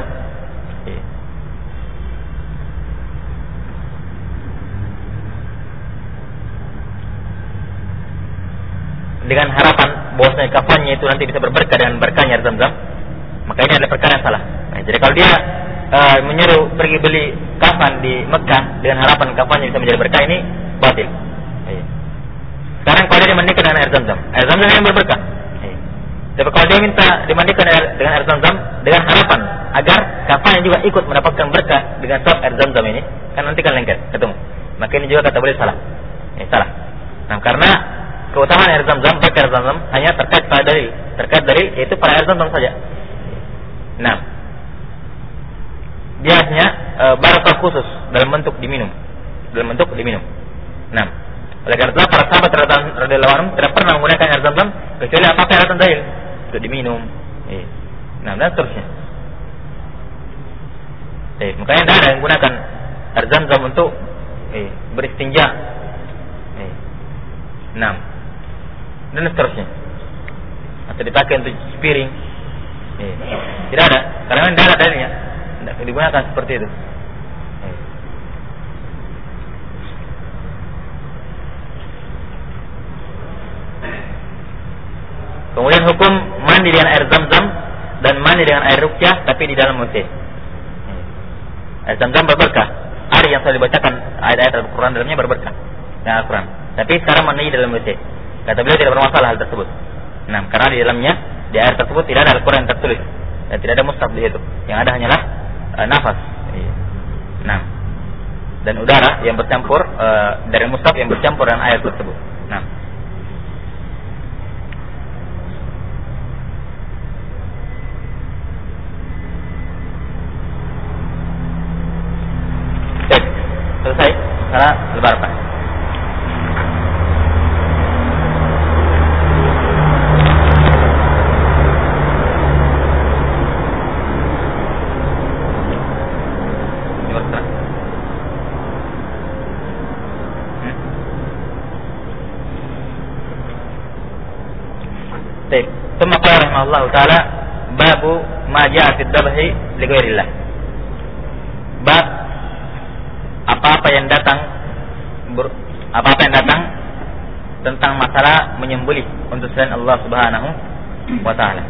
dengan harapan bahwasanya kafannya itu nanti bisa berberkah dengan berkahnya air Zam-Zam, maka ini adalah perkara yang salah. Nah, jadi kalau dia menyuruh pergi beli kafan di Mekah dengan harapan kafannya bisa menjadi berkah, ini batil. Sekarang kalau dia dimandikan dengan air Zam-Zam, air Zam-Zam yang berberkah. Tapi kalau dia minta dimandikan dengan air Zam-Zam dengan harapan agar kafannya juga ikut mendapatkan berkah dengan sebab air Zam-Zam ini, kan nanti kan lengket ketemu. Maka ini juga kata boleh salah. Salah. Nah, karena keutamaan air Zam-Zam, berkah air Zam-Zam hanya terkait dari yaitu pada air Zam-Zam saja. Nah, dia hanya barakah khusus dalam bentuk diminum. Nah, oleh karena itu para sahabat radhiyallahu anhum tidak pernah menggunakan air Zam-Zam kecuali apa-apa yang dalil untuk diminum. Nah, dan seterusnya. Makanya tidak ada yang menggunakan air Zam-Zam untuk beristinja. Nah, dan seterusnya. Atau dipakai untuk cuci piring. Tidak ada, karena tidak ada dalilnya. Tidak digunakan seperti itu. Kemudian hukum mandi dengan air Zam-Zam dan mandi dengan air Ruqyah tapi di dalam WC. Air Zam-Zam berberkah. Air yang sudah dibacakan ayat-ayat Al-Quran dalamnya berberkah dengan Al-Quran. Tapi sekarang mandi dalam WC. Kata beliau tidak bermasalah hal tersebut. Nah, karena di dalamnya, di air tersebut tidak ada Al-Quran tertulis dan tidak ada mushaf di situ. Yang ada hanyalah nafas. Nah, dan udara yang bercampur dari mushaf yang bercampur dengan air tersebut. Nah, Selesai salat berbarakah. ثم قال رحمه الله تعالى باب ما جاء في الذبح لغير الله. Bab apa-apa yang datang tentang masalah menyembelih untuk selain Allah Subhanahu wa taala.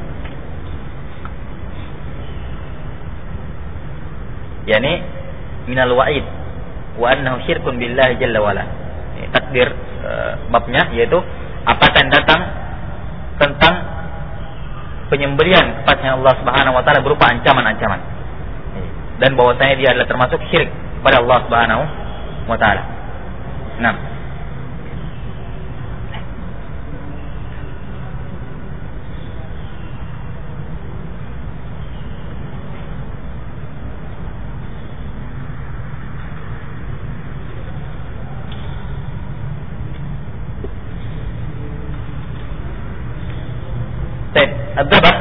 Yani minal wa'id wa annahu syirkun billahi jalla wala. Takdir babnya yaitu apa yang datang tentang penyembelihan kepada Allah Subhanahu wa taala berupa ancaman-ancaman. Dan bahwasanya dia adalah termasuk syirik pada Allah Subhanahu wa taala. Nah. Ad-dabah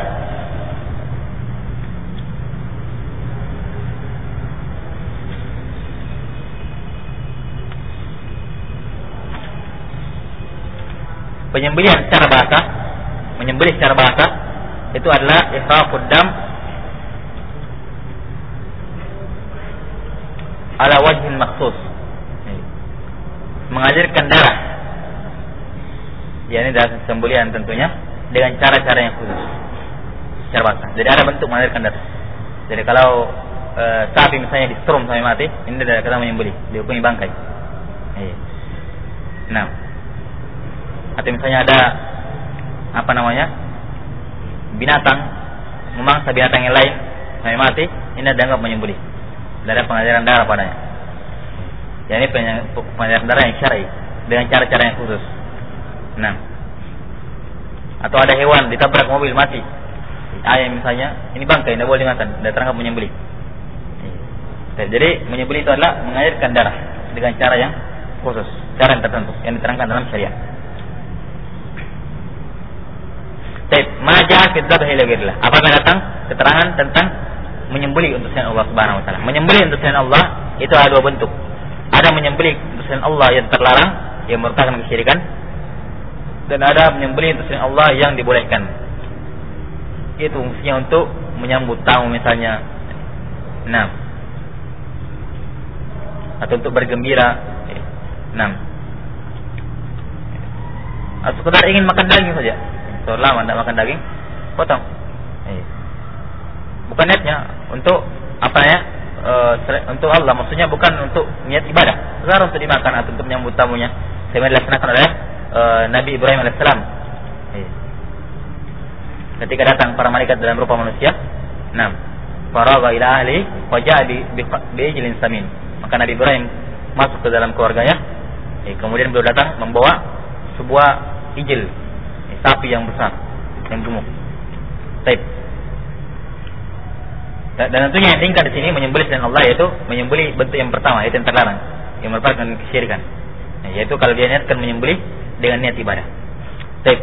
penyembelihan secara bahasa, menyembelih secara bahasa itu adalah ihraqud dam ala wajhin makhsus, mengalirkan darah, yakni dalam sembelihan tentunya dengan cara-cara yang khusus secara bahasa. Jadi ada bentuk mengalirkan darah. Jadi kalau sapi misalnya disetrum sampai mati, ini adalah kata menyembelih, dihukumi bangkai. Nah, atau misalnya ada binatang memangsa binatang yang lain sampai mati, ini dianggap menyembelih. Ada pengaliran darah padanya. Ya, ini pengaliran darah yang syar'i dengan cara-cara yang khusus. Nah, atau ada hewan ditabrak mobil mati, ayam misalnya, ini bangkai, tidak boleh dimakan, tidak terangkat menyembelih. Jadi menyembelih itu adalah mengalirkan darah dengan cara yang khusus, cara yang tertentu yang diterangkan dalam syariat. Majah fi dzabhi li ghairillah. Apabila datang keterangan tentang menyembelih untuk selain Allah Subhanahu wa taala. Menyembelih untuk selain Allah itu ada dua bentuk. Ada menyembelih untuk selain Allah yang terlarang, yang merupakan kesyirikan, dan ada menyembelih untuk selain Allah yang dibolehkan. Itu fungsinya untuk menyambut tamu misalnya. Nah, atau untuk bergembira. Nah, atau sekedar ingin makan daging saja. Selama tidak makan daging, potong. Bukan niatnya untuk untuk Allah, maksudnya bukan untuk niat ibadah, sekedar untuk dimakan atau untuk menyambut tamunya. Sebenarnya dilaksanakan oleh Nabi Ibrahim alaihissalam. Ketika datang para malaikat dalam rupa manusia, nah, faragha ila ahli wa ja'a bi ijlin samin. Maka Nabi Ibrahim masuk ke dalam keluarganya, kemudian beliau datang membawa sebuah ijil, sapi yang besar, yang gemuk. Baik. Dan tentunya yang diinginkan di sini menyembelih selain Allah, yaitu menyembelih bentuk yang pertama, yaitu yang terlarang, yang merupakan kesyirikan. Yaitu kalau dia niatkan menyembelih dengan niat ibadah. Baik.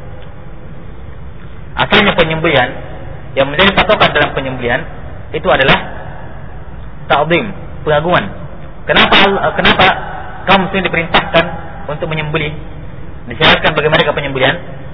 Asalnya penyembelihan yang menjadi patokan dalam penyembelihan itu adalah ta'zim, pengagungan. Kenapa kaum muslimin diperintahkan untuk menyembelih? Disyaratkan bagi mereka penyembelihan.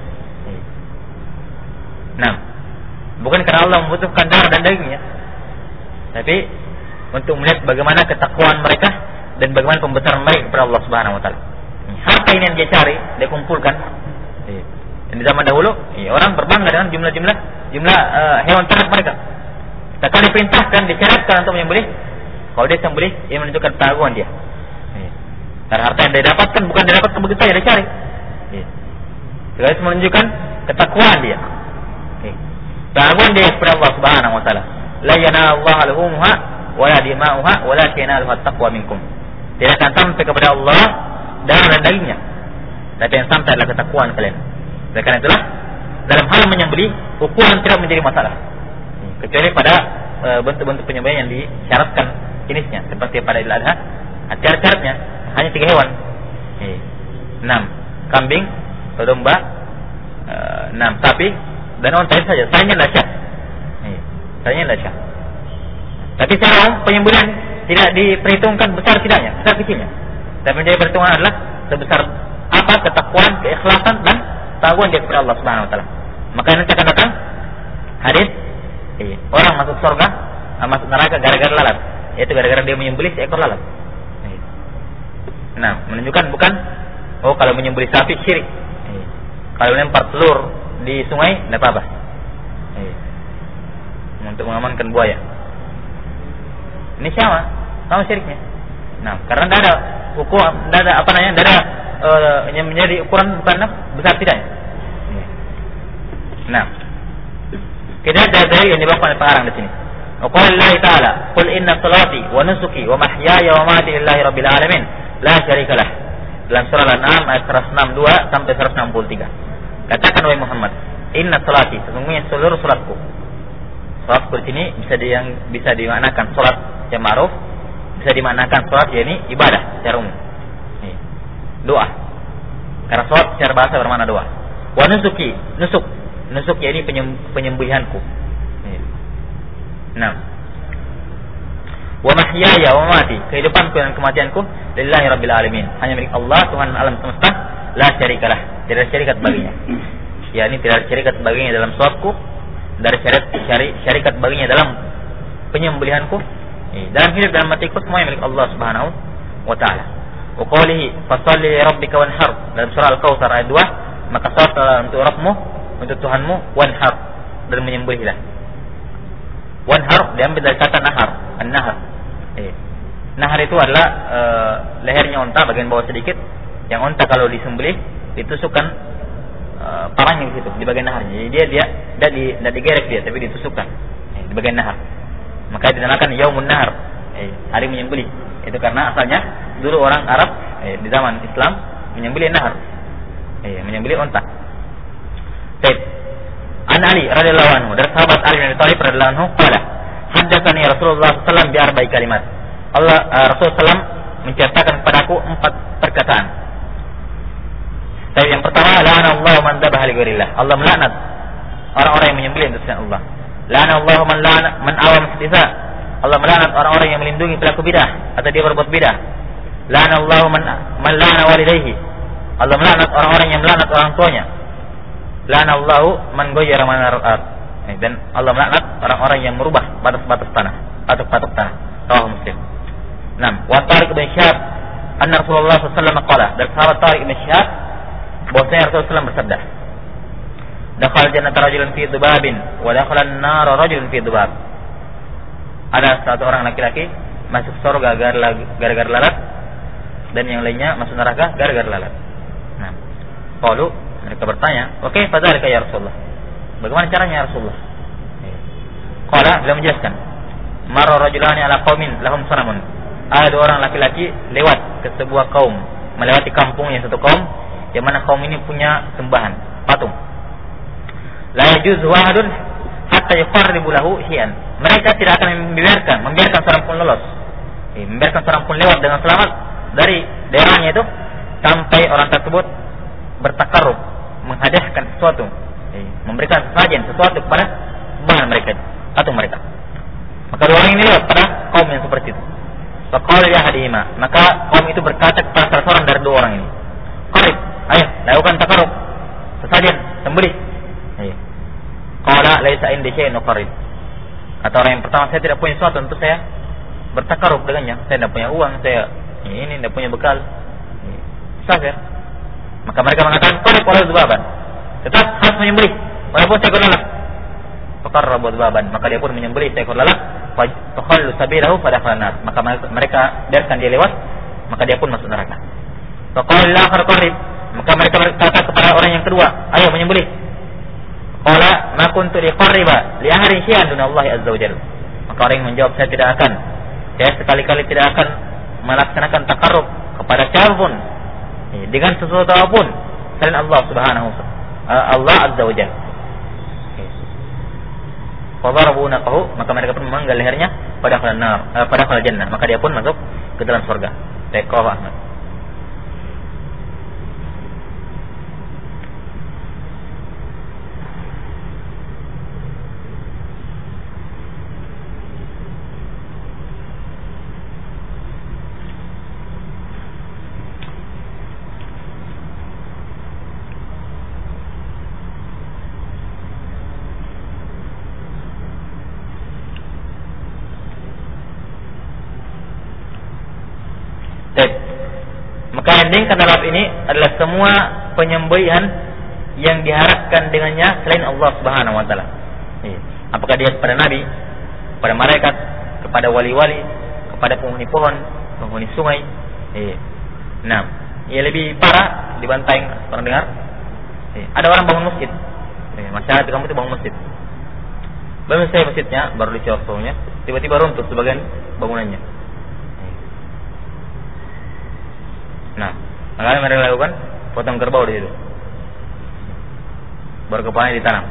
Nah, bukan karena Allah membutuhkan darah dan dagingnya, tapi untuk melihat bagaimana ketakwaan mereka dan bagaimana pembesaran mereka kepada Allah Subhanahu wa taala. Harta ini yang dia cari, dia kumpulkan. Dan di zaman dahulu, orang berbangga dengan jumlah hewan ternak mereka. Tapi diperintahkan, disyaratkan untuk menyembelih. Kalau dia sembelih, ia menunjukkan keagungan dia. Karena harta yang dia dapatkan bukan dia dapatkan begitu saja, dia cari. Sekaligus menunjukkan ketakwaan dia. Keagungan dia kepada Allah Subhanahu wa taala. La yanallahu al-humha wa la dima'uha walakin yanaluhu at-taqwa minkum. Tidak akan sampai kepada Allah darah dan dagingnya, tapi yang sampai adalah ketakwaan kalian. Oleh karena itulah dalam hal menyembelih ukuran tidak menjadi masalah, kecuali pada bentuk-bentuk penyembelihan yang disyaratkan jenisnya, seperti pada Idul Adha Syarat-syaratnya hanya 3 hewan. 6 kambing, domba, 6 sapi dan unta saja. Sayangnya tidak syah. Sayangnya tidak syah. Tapi secara penyembelihan tidak diperhitungkan besar tidaknya, besar kecilnya. Tapi menjadi perhitungan adalah sebesar apa ketakwaan, keikhlasan dan takwaan dia kepada Allah Subhanahu wa taala. Maka nanti akan datang hadis orang masuk surga, masuk neraka gara-gara lalat. Yaitu gara-gara dia menyembelih seekor lalat. Nah, menunjukkan bukan kalau menyembelih sapi syirik. Kalau lempar telur di sungai tidak apa-apa. Untuk mengamankan buaya. Ini sama syiriknya. Nah, karena tidak ada hukum, tidak ada yang menjadi ukuran bukan besar tidaknya. Nah, kita ada dalil yang dibawakan oleh pengarang di sini. Qala Allah Ta'ala, "Qul inna salati wa nusuki wa mahyaya wa mamati lillahi rabbil alamin, la syarika lah." Dalam surah Al-An'am ayat 162 sampai 163. Katakan wahai Muhammad, inna salati, sesungguhnya seluruh salatku. Salatku di sini bisa dimaknakan salat yang ma'ruf, bisa dimaknakan salat yakni ibadah secara umum. Doa. Karena salat secara bahasa bermakna doa. Wa nusuki, nusuk yakni penyembelihanku. Nah. Wa mahyaya wa mamati, kehidupanku dan kematianku lillahi rabbil alamin, hanya milik Allah Tuhan alam semesta, la syarikalah, tidak ada syarikat baginya. Yakni tidak ada syarikat baginya dalam salatku, dari syarikat baginya dalam penyembelihanku, dalam hidup dan matiku semuanya milik Allah Subhanahu wa taala. Wa qalihi fashalli li rabbika wanhar, dalam surah Al-Kautsar ayat 2, maka salatlah untuk Rabbmu, untuk Tuhanmu, wanhar, dan menyembelihlah. Wanhar diambil dari kata nahar, an-nahar. Nahar itu adalah lehernya unta bagian bawah sedikit, yang unta kalau disembelih ditusukkan parangnya di situ di bagian naharnya. Jadi dia tidak digerek dia, tapi ditusukkan di bagian nahar. Maka dinamakan yaumun nahar, hari menyembelih. Itu karena asalnya dulu orang Arab di zaman Islam menyembelih nahar, menyembelih unta. Baik. An Ali radhiyallahu anhu, dari sahabat Ali bin Abi Thalib radhiyallahu anhu, qala haddatsani Rasulullah sallallahu alaihi wasallam bi arba'i kalimat. Rasul sallam menceritakan kepadaku 4 perkataan. Yang pertama, la'ana Allah man dzabaha li ghairillah. Allah melaknat orang-orang yang menyembelih untuk selain Allah. La'ana Allah man awa muhditsa. Allah melaknat orang-orang yang melindungi pelaku bidah atau dia berbuat bidah. La'ana Allah man la'ana walidayhi. Allah melaknat orang-orang yang melaknat orang tuanya. La'ana Allah man ghayyara manar al-ard. Dan Allah melaknat orang-orang yang merubah batas-batas tanah, patok-patok tanah. Rawahu Muslim. 6. Wa Tariq bin Syihab anna Rasulullah sallallahu alaihi wasallam qala, dari sahabat Tariq bin Syihab bahwasanya Rasulullah SAW bersabda, "Dakhala jannata rajulun fi dhubabin wa dakhala an-nar rajulun fi dhubab." Ada satu orang laki-laki masuk surga gara-gara lalat, dan yang lainnya masuk neraka gara-gara lalat. Nah, qalu, mereka bertanya, "Wa kaifa dzalika ya Rasulullah?" Bagaimana caranya ya Rasulullah? Qala, beliau menjelaskan, "Marra rajulani ala qaumin lahum sanamun." Ada 2 orang laki-laki lewat ke sebuah kaum, melewati kampungnya satu kaum, yang mana kaum ini punya sembahan, patung. La yajuzu wahadun hatta yuqarribu lahu hiyan. Mereka tidak akan membiarkan seorang pun lolos, membiarkan seorang pun lewat dengan selamat dari daerahnya itu sampai orang tersebut bertakarrub, menghadiahkan sesuatu, memberikan sesajen sesuatu kepada sembahan mereka, patung mereka. Maka 2 orang ini lewat pada kaum yang seperti itu. Faqala li ahadihima, maka kaum itu berkata kepada salah seorang dari 2 orang ini, "Qarib, ayo lakukan takarrub, sesajen, sembelih." Qala laisa indi syai'un qarib. Kata orang yang pertama, saya tidak punya sesuatu untuk saya bertakarrub dengannya. Saya tidak punya uang, saya ini tidak punya bekal. Safir. Maka mereka mengatakan, "Qarib wala dzubaban." Tetap harus menyembelih walaupun seekor lalat. Faqarrabu dzubaban, maka dia pun menyembelih seekor lalat. Fakhallu sabilahu fadakhala nar, maka mereka biarkan dia lewat, maka dia pun masuk neraka. Faqala al-akhar qarib, maka mereka berkata kepada orang yang kedua, "Ayo menyembelih." Qala ma kuntu liqarriba li ahadin syai'an duna Allah azza wa jalla. Maka orang yang menjawab, saya sekali-kali tidak akan melaksanakan takarrub kepada siapapun dengan sesuatu apapun selain Allah Subhanahu wa ta'ala, Allah azza wa jalla. Fadarabunahu, maka mereka pun memanggal lehernya pada jannah, maka dia pun masuk ke dalam surga. Teko Pak Ahmad. Maka ending kata ini adalah semua penyembelihan yang diharapkan dengannya selain Allah Subhanahu wa taala. Apakah dia kepada nabi, kepada malaikat, kepada wali-wali, kepada penghuni pohon, penghuni sungai. Nah, ia lebih parah dibantai orang dengar. Ada orang bangun masjid. Masyarakat kamu itu bangun masjid. Bangun saya masjidnya, baru dicopotnya, tiba-tiba runtuh sebagian bangunannya. Nah, maka mereka lakukan potong kerbau di situ. Baru kepalanya ditanam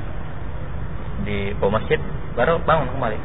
di bawah masjid, baru bangun kembali.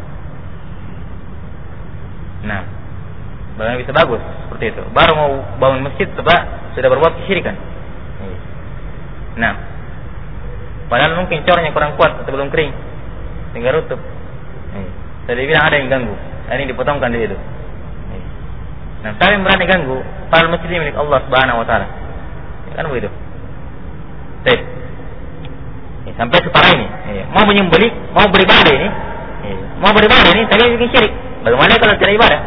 Nah, bagaimana bisa bagus seperti itu? Baru mau bangun masjid, sudah berbuat kesyirikan. Nah, padahal mungkin cornya kurang kuat atau belum kering, tinggal rutup. Tadi bilang ada yang ganggu, ini dipotongkan di situ. Nah, saya yang berani ganggu, padahal masjid ini milik Allah Subhanahu wa taala. Kan begitu. Baik. Sampai separah ini. Mau menyembelih, mau beribadah ini. Mau beribadah ini, tapi bikin syirik. Bagaimana kalau tidak ibadah?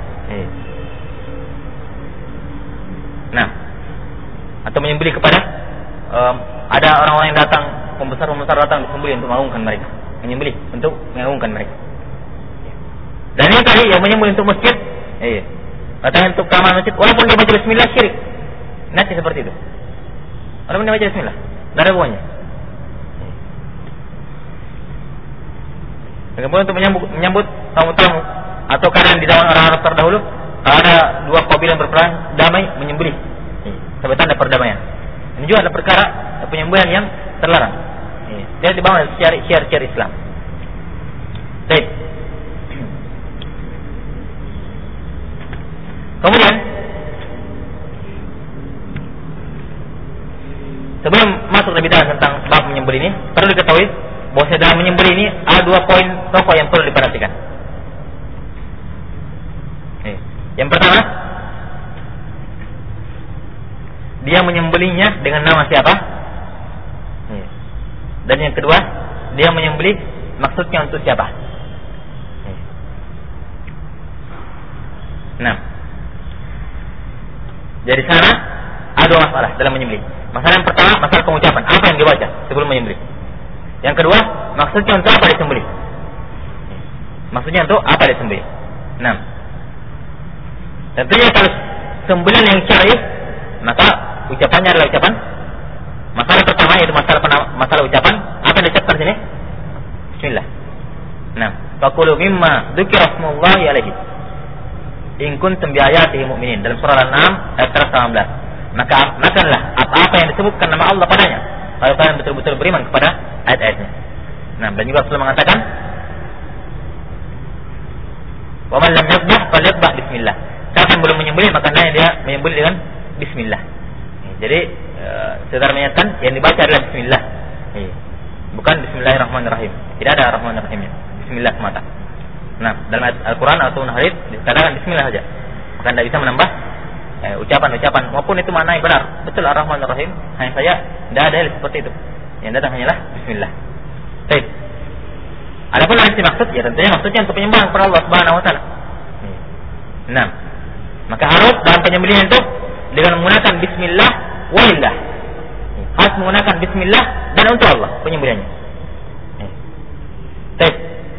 Nah, atau menyembelih kepada ada orang-orang yang datang, pembesar-pembesar datang disembelih untuk mengagungkan mereka. Menyembelih untuk mengagungkan mereka. Dan ini tadi yang menyembelih untuk masjid, katanya untuk keamanan masjid, walaupun dia baca bismillah syirik. Nanti seperti itu. Walaupun dia baca bismillah, tidak ada buahnya. Kemudian untuk menyambut tamu-tamu atau karena di zaman orang-orang terdahulu, kalau ada dua kabilah berperang damai menyembelih sebagai tanda perdamaian. Ini juga adalah perkara penyembelihan yang terlarang. Dia dibangun dari syiar-syiar Islam. Baik. Kemudian sebelum masuk lebih dalam tentang bab menyembelih ini, perlu diketahui bahwa dalam menyembelih ini ada 2 poin pokok yang perlu diperhatikan. Yang pertama, dia menyembelihnya dengan nama siapa? Dan yang kedua, dia menyembelih maksudnya untuk siapa? Nah, dari sana ada 2 masalah dalam menyembelih. Masalah yang pertama, masalah pengucapan, apa yang dibaca sebelum menyembelih. Yang kedua, maksudnya untuk apa disembelih? Maksudnya untuk apa disembelih? Nah, tentunya kalau sembelihan yang syar'i, maka ucapannya adalah ucapan. Masalah pertama yaitu masalah ucapan. Apa yang diucapkan sini? Bismillah. Nah, faqulu mimma dzukira smullahi alaihi in kuntum bi ayatihi mu'minin, dalam surah Al-An'am ayat 119. Maka makanlah apa-apa yang disebutkan nama Allah padanya kalau kalian betul-betul beriman kepada ayat-ayatnya. Nah, dan juga Rasulullah mengatakan, wa man lam yadhbah falyadhbah bismillah. Siapa yang belum menyembelih maka hendaknya dia menyembelih dengan bismillah. Jadi saudara menyatakan yang dibaca adalah bismillah. Bukan bismillahirrahmanirrahim. Tidak ada rahmanirrahimnya. Bismillah semata. Nah, dalam Al-Quran atau hadis dikatakan bismillah saja. Maka tidak bisa menambah ucapan-ucapan maupun itu makna yang benar. Betul ar-Rahmanir-Rahim, hanya saja tidak ada seperti itu. Yang datang hanyalah bismillah. Baik. Adapun yang dimaksud, ya tentunya maksudnya untuk penyembahan kepada Allah Subhanahu wa taala. Nah, maka harus dalam penyembelihan itu dengan menggunakan bismillah walillah. Harus menggunakan bismillah dan untuk Allah penyembelihannya. Baik.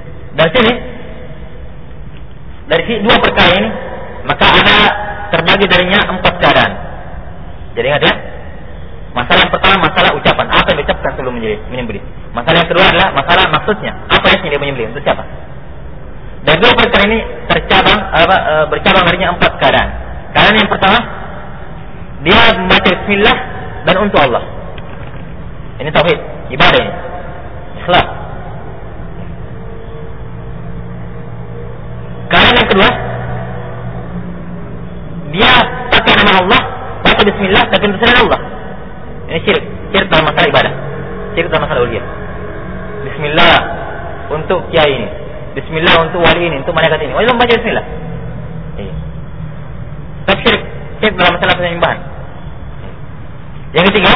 Dari sini 2 perkara ini, maka ada terbagi darinya 4 keadaan. Jadi ingat ya, masalah yang pertama masalah ucapan, apa yang diucapkan sebelum menyembelih. Masalah yang kedua adalah masalah maksudnya, apa yang dia menyembelih, untuk siapa. Dan 2 perkara ini bercabang darinya 4 keadaan. Keadaan yang pertama, dia membaca bismillah dan untuk Allah. Ini tauhid, ibadah ini, ikhlas. Keadaan yang kedua, dia pakai nama Allah, baca bismillah tapi untuk selain Allah. Ini syirik. Syirik dalam masalah ibadah. Syirik dalam masalah uluhiyah. Bismillah untuk kiai ini. Bismillah untuk wali ini, untuk malaikat ini. Wajib membaca bismillah. Tapi syirik. Syirik dalam masalah penyembahan. Yang ketiga,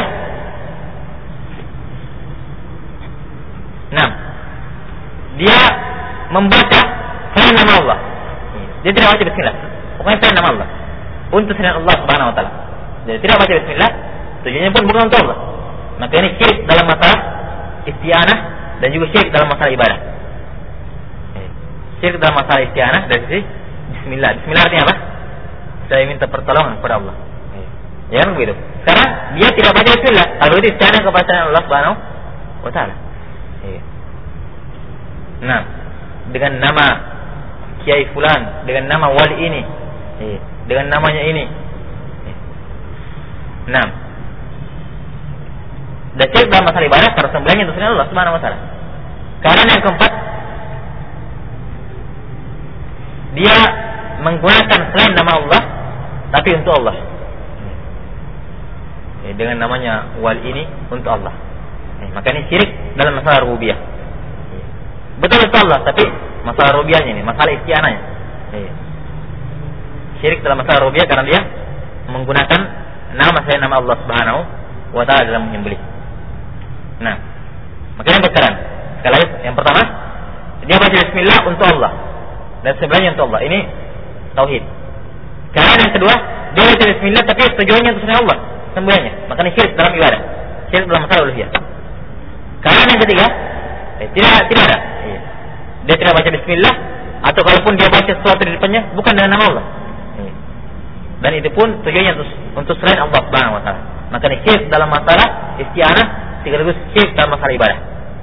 dia membaca selain nama Allah. Dia tidak baca bismillah. Pokoknya selain nama Allah. Untuk selain Allah Subhanahu wa taala. Jadi tidak baca bismillah, tujuannya pun bukan untuk Allah. Maka ini syirik dalam masalah isti'anah dan juga syirik dalam masalah ibadah. Syirik dalam masalah isti'anah dari sisi bismillah. Bismillah artinya apa? Saya minta pertolongan kepada Allah. Ya kan begitu. Karena dia tidak baca bismillah, kalau itu isti'anah kepada Allah Subhanahu wa taala. Nah, dengan nama Kiai Fulan, dengan nama wali ini, dengan namanya ini. Nah, dan syirik dalam masalah ibadah karena sembelihnya untuk Allah Subhanahu wa taala. Karena yang keempat, dia menggunakan selain nama Allah tapi untuk Allah. Dengan namanya wali ini untuk Allah. Maka ini syirik dalam masalah rububiyah. Betul Allah, tapi masalah rububiyahnya ini, masalah isti'anahnya. Syirik dalam masalah rububiyah karena dia menggunakan nama selain nama Allah Subhanahu wa taala dalam menyembelih. Nah, makanya berkeran. Sekali lagi, yang pertama, dia baca bismillah untuk Allah dan sebelahnya untuk Allah. Ini tauhid. Karena yang kedua, dia baca bismillah tapi tujuannya untuk Allah, sembelihnya. Makanya syirik dalam ibadah. Syirik dalam masalah uluhiyah. Karena yang ketiga, tidak ada. Dia tidak baca bismillah, atau kalaupun dia baca sesuatu di depannya bukan dengan nama Allah. Dan itu pun tujuannya untuk selain Allah Subhanahu wa taala. Maka ini syirik dalam masalah isti'anah sekaligus syirik dalam masalah ibadah.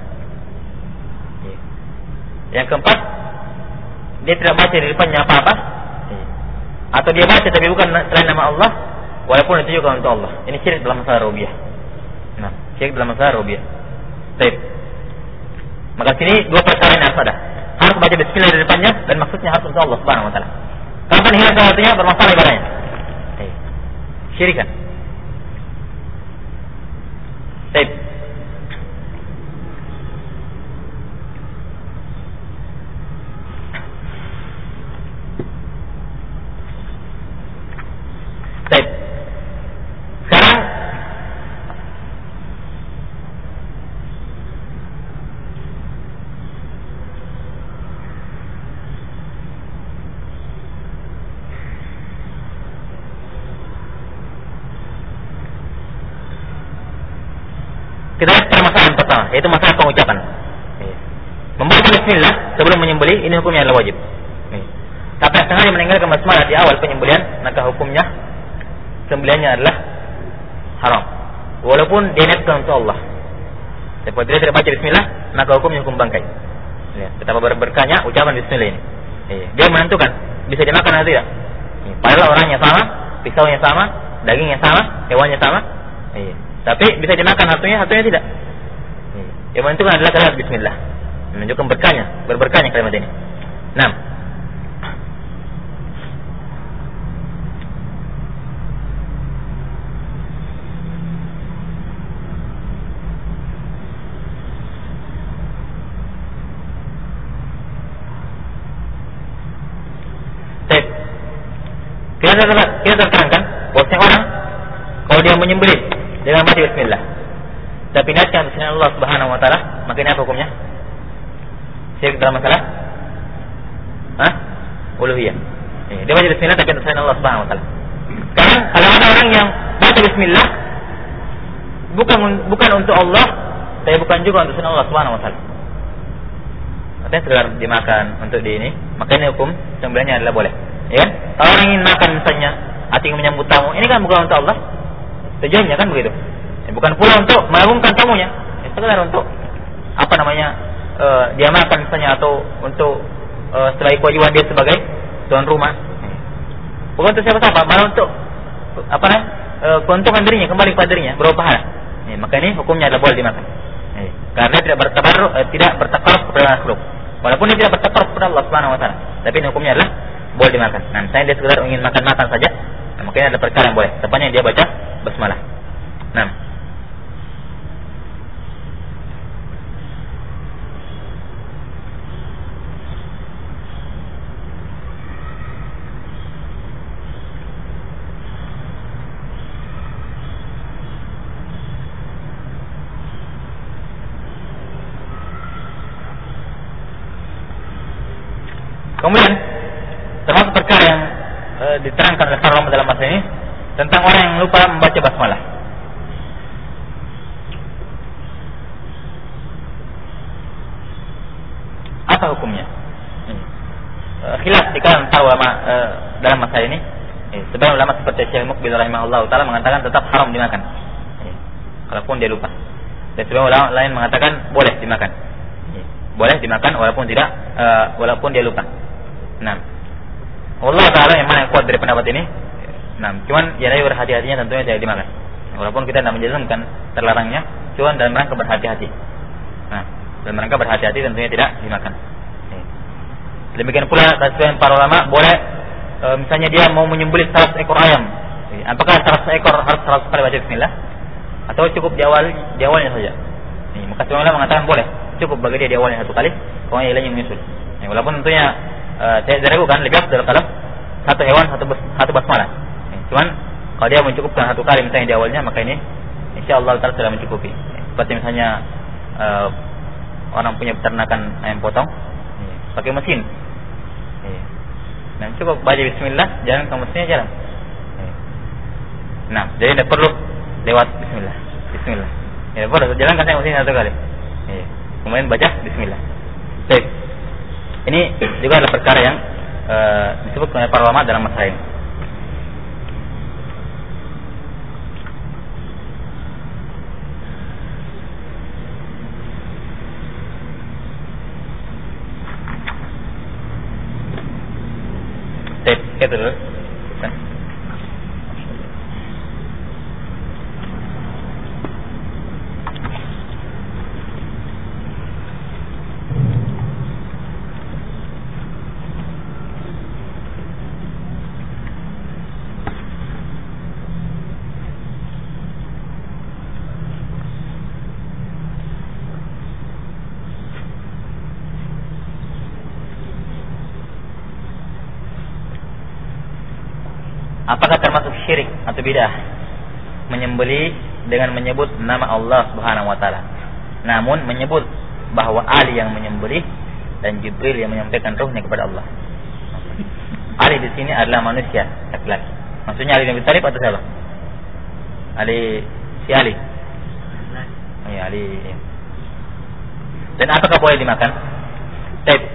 Yang keempat, dia tidak baca di depannya apa-apa, atau dia baca tapi bukan selain nama Allah, walaupun itu juga untuk Allah. Ini syirik dalam masalah rububiyah. Nah, syirik dalam masalah rububiyah. Baik. Maka sini dua perkara yang harus ada. Harus baca bismillah di depannya dan maksudnya harus untuk Allah Subhanahu wa taala. Kalau hilang salah satunya bermasalah ibadahnya. Syirikan. Baik. Baik. Sekarang kita lihat permasalahan pertama, yaitu masalah pengucapan. Membaca bismillah sebelum menyembelih, ini hukumnya adalah wajib. Tapi sengaja meninggalkan basmalah di awal penyembelihan, maka hukumnya sembelihannya adalah haram. Walaupun dia niatkan untuk Allah. Seperti dia tidak baca bismillah, maka hukumnya hukum bangkai. Betapa berkahnya ucapan bismillah ini. Dia menentukan bisa dimakan atau tidak. Padahal orangnya sama, pisaunya sama, dagingnya sama, hewannya sama. Tapi bisa dimakan satunya tidak. Yang menentukan adalah kalimat bismillah. Menunjukkan berberkahnya kalimat ini. 6. Kita terangkan bahwa orang kalau dia menyembelih dengan baca bismillah tapi niatkan dengan Allah Subhanahu wa taala, maka ini apa hukumnya? Syirik dalam masalah uluhiyah. Dia baca bismillah tapi dengan Allah Subhanahu wa taala. Sekarang kalau ada orang yang baca bismillah bukan untuk Allah, tapi bukan juga untuk Allah Subhanahu wa taala. Artinya sekedar dimakan untuk di ini, maka ini hukum sembelihnya adalah boleh. Ya kan? Kalau orang ingin makan misalnya, atau ingin menyambut tamu, ini kan bukan untuk Allah. Tujuannya kan begitu. Bukan pula untuk mengagungkan tamunya. Sekedar untuk dia makan misalnya, atau untuk sebagai kewajiban dia sebagai tuan rumah. Bukan untuk siapa-siapa, malah untuk keuntungan dirinya, kembali kepada dirinya, berupa pahala. Maka ini hukumnya adalah boleh dimakan. Karena tidak bertakarruf kepada makhluk. Walaupun dia tidak bertakarruf kepada Allah Subhanahu wa taala, tapi ini hukumnya adalah boleh dimakan. Nah, saya dia sekedar ingin makan-makan saja, maka ini ada perkara yang boleh. Tepatnya dia baca basmalah. Nah. Kemudian termasuk perkara yang diterangkan oleh para ulama dalam masalah ini tentang orang yang lupa membaca basmalah. Apa hukumnya? Khilaf di kalangan para ulama dalam masalah ini. Sebagian ulama seperti Syekh Muqbil rahimahullah taala mengatakan tetap haram dimakan, walaupun dia lupa. Dan sebagian ulama lain mengatakan boleh dimakan. Boleh dimakan walaupun dia lupa. Nah, Allah Ta'ala yang mana yang kuat dari pendapat ini. Nah, cuman ya dari berhati-hatinya tentunya tidak dimakan. Walaupun kita tidak menjazmkan terlarangnya, cuman dalam rangka berhati-hati. Nah, dalam rangka berhati-hati tentunya tidak dimakan. Demikian pula sebagian para ulama boleh misalnya dia mau menyembelih 100 ekor ayam. Apakah 100 ekor harus 100 kali baca bismillah? Atau cukup di awalnya saja? Maka sebagian ulama mengatakan boleh, cukup bagi dia di awalnya 1 kali, kemudian yang lainnya menyusul. Walaupun tentunya saya ragukan lebih afdal kalau satu hewan satu basmalah. Cuman kalau dia mencukupkan 1 kali misalnya di awalnya, maka ini insyaallah taala sudah mencukupi. Seperti misalnya orang punya peternakan ayam potong pakai mesin. Nah, cukup baca bismillah, jalan ke mesinnya jalan. Nah, jadi tidak perlu lewat bismillah. Ya, perlu jalankan saya mesin 1 kali. Kemudian baca bismillah. Baik. Ini juga adalah perkara yang disebut oleh para ulama dalam masalah ini. Baik, itu dulu. Apakah termasuk syirik atau bidah menyembelih dengan menyebut nama Allah Subhanahu wa taala, namun menyebut bahwa Ali yang menyembelih dan Jibril yang menyampaikan ruhnya kepada Allah? Ali di sini adalah manusia laki-laki. Maksudnya Ali bin Abi Thalib atau siapa? Ali. Oh ya, Ali. Dan apakah boleh dimakan? Baik.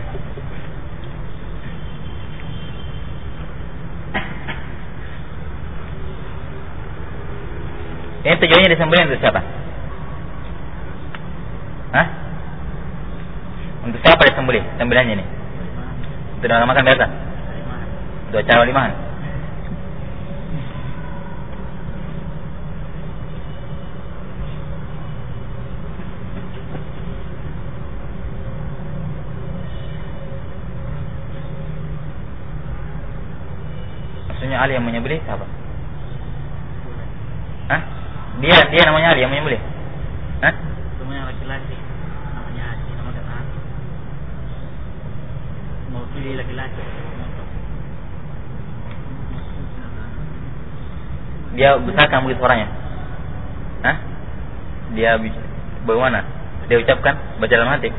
Ini tujuannya disembelih untuk siapa? Hah? Untuk siapa disembelih? Sembelihannya ini? Untuk dalam makan biasa? Untuk acara walimahan? Maksudnya Ali yang menyembelih siapa? Hah? Dia namanya Ali yang menyembelih. Hah? Namanya laki-laki. Namanya Ali, nama dan mau pilih laki-laki. Dia besarkan begitu suaranya. Hah? Dia bagaimana? Dia ucapkan baca dalam hati.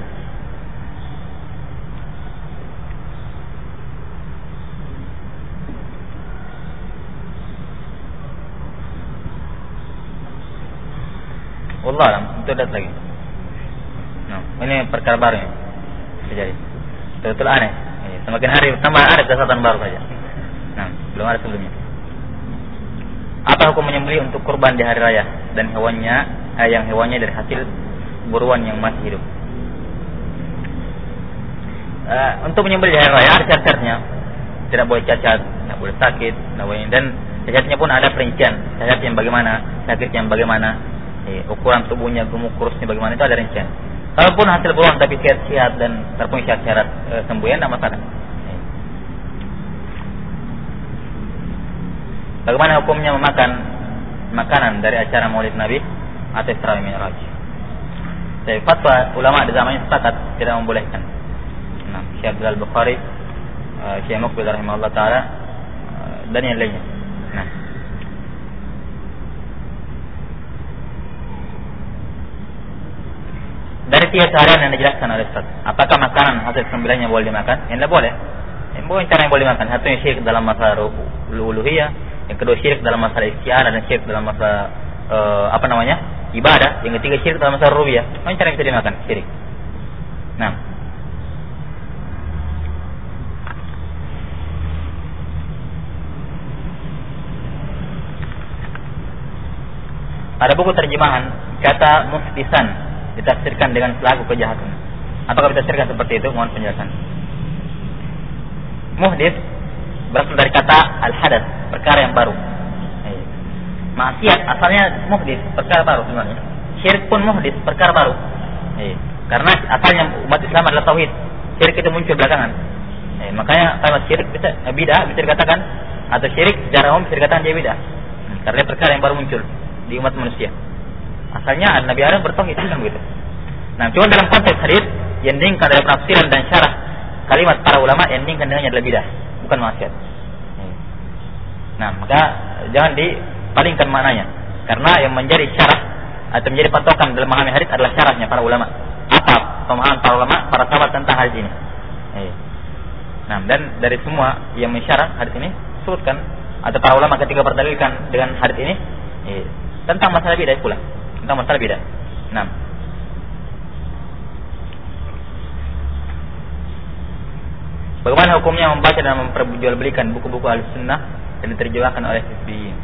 Wallah alam, itu lihat lagi. Nah, ini perkara baru ini terjadi. Betul aneh. Semakin hari tambah ada kesatuan baru saja. Nah, belum ada sebelumnya. Apa hukum menyembelih untuk kurban di hari raya dan yang hewannya dari hasil buruan yang masih hidup? Untuk menyembelih di hari raya ada syarat-syaratnya. Tidak boleh cacat, tidak boleh sakit, tidak boleh, dan cacatnya pun ada perincian. Cacat yang bagaimana, sakit yang bagaimana, ukuran tubuhnya, gemuk kurusnya bagaimana, itu ada rincian. Kalaupun hasil buruan tapi sehat dan terpenuhi syarat sembuhan, tidak masalah. Bagaimana hukumnya memakan makanan dari acara Maulid Nabi atau Isra Mi'raj? Jadi fatwa ulama di zaman ini sepakat tidak membolehkan. Nah, Syekh Abdul Bukhari, Syekh Muqbil rahimahullah taala dan yang lainnya. Nah, dari 3 seharian yang dijelaskan oleh Ustaz, apakah makanan hasil sembilannya boleh dimakan? Yang tidak boleh. Yang boleh cara yang boleh dimakan. Satu yang syirik dalam masalah uluhiyah, yang kedua syirik dalam masalah isti'anah, dan syirik dalam masalah ibadah. Yang ketiga syirik dalam masalah rububiyah. Mana cara yang bisa dimakan? Syirik. Nah, ada buku terjemahan kata muhdisan ditafsirkan dengan selaku kejahatan. Apakah ditafsirkan seperti itu? Mohon penjelasan. Muhdis berasal dari kata al-hadath, perkara yang baru. Maksiat asalnya muhdis, perkara baru sebenarnya. Syirik pun muhdis, perkara baru. Karena asalnya umat Islam adalah tauhid. Syirik itu muncul belakangan. Makanya kalau syirik bisa bidah bisa dikatakan, atau syirik secara umum bisa dikatakan dia bidah. Karena perkara yang baru muncul di umat manusia. Asalnya Nabi Adam bertauhid kan begitu. Nah, cuma dalam konteks hadis yang diinginkan dari penafsiran dan syarah kalimat para ulama, yang diinginkan dengannya adalah bidah, bukan maksiat. Nah, maka jangan dipalingkan maknanya, karena yang menjadi syarah atau menjadi patokan dalam memahami hadis adalah syarahnya para ulama. Apa pemahaman para ulama, para sahabat tentang hadis ini? Nah, dan dari semua yang mensyarah hadis ini sebutkan, atau para ulama ketika berdalilkan dengan hadis ini tentang masalah bidah pula, tentang masalah bidah. Nah, bagaimana hukumnya membaca dan memperjualbelikan buku-buku Ahlussunnah yang diterjemahkan oleh Hizbiyyin?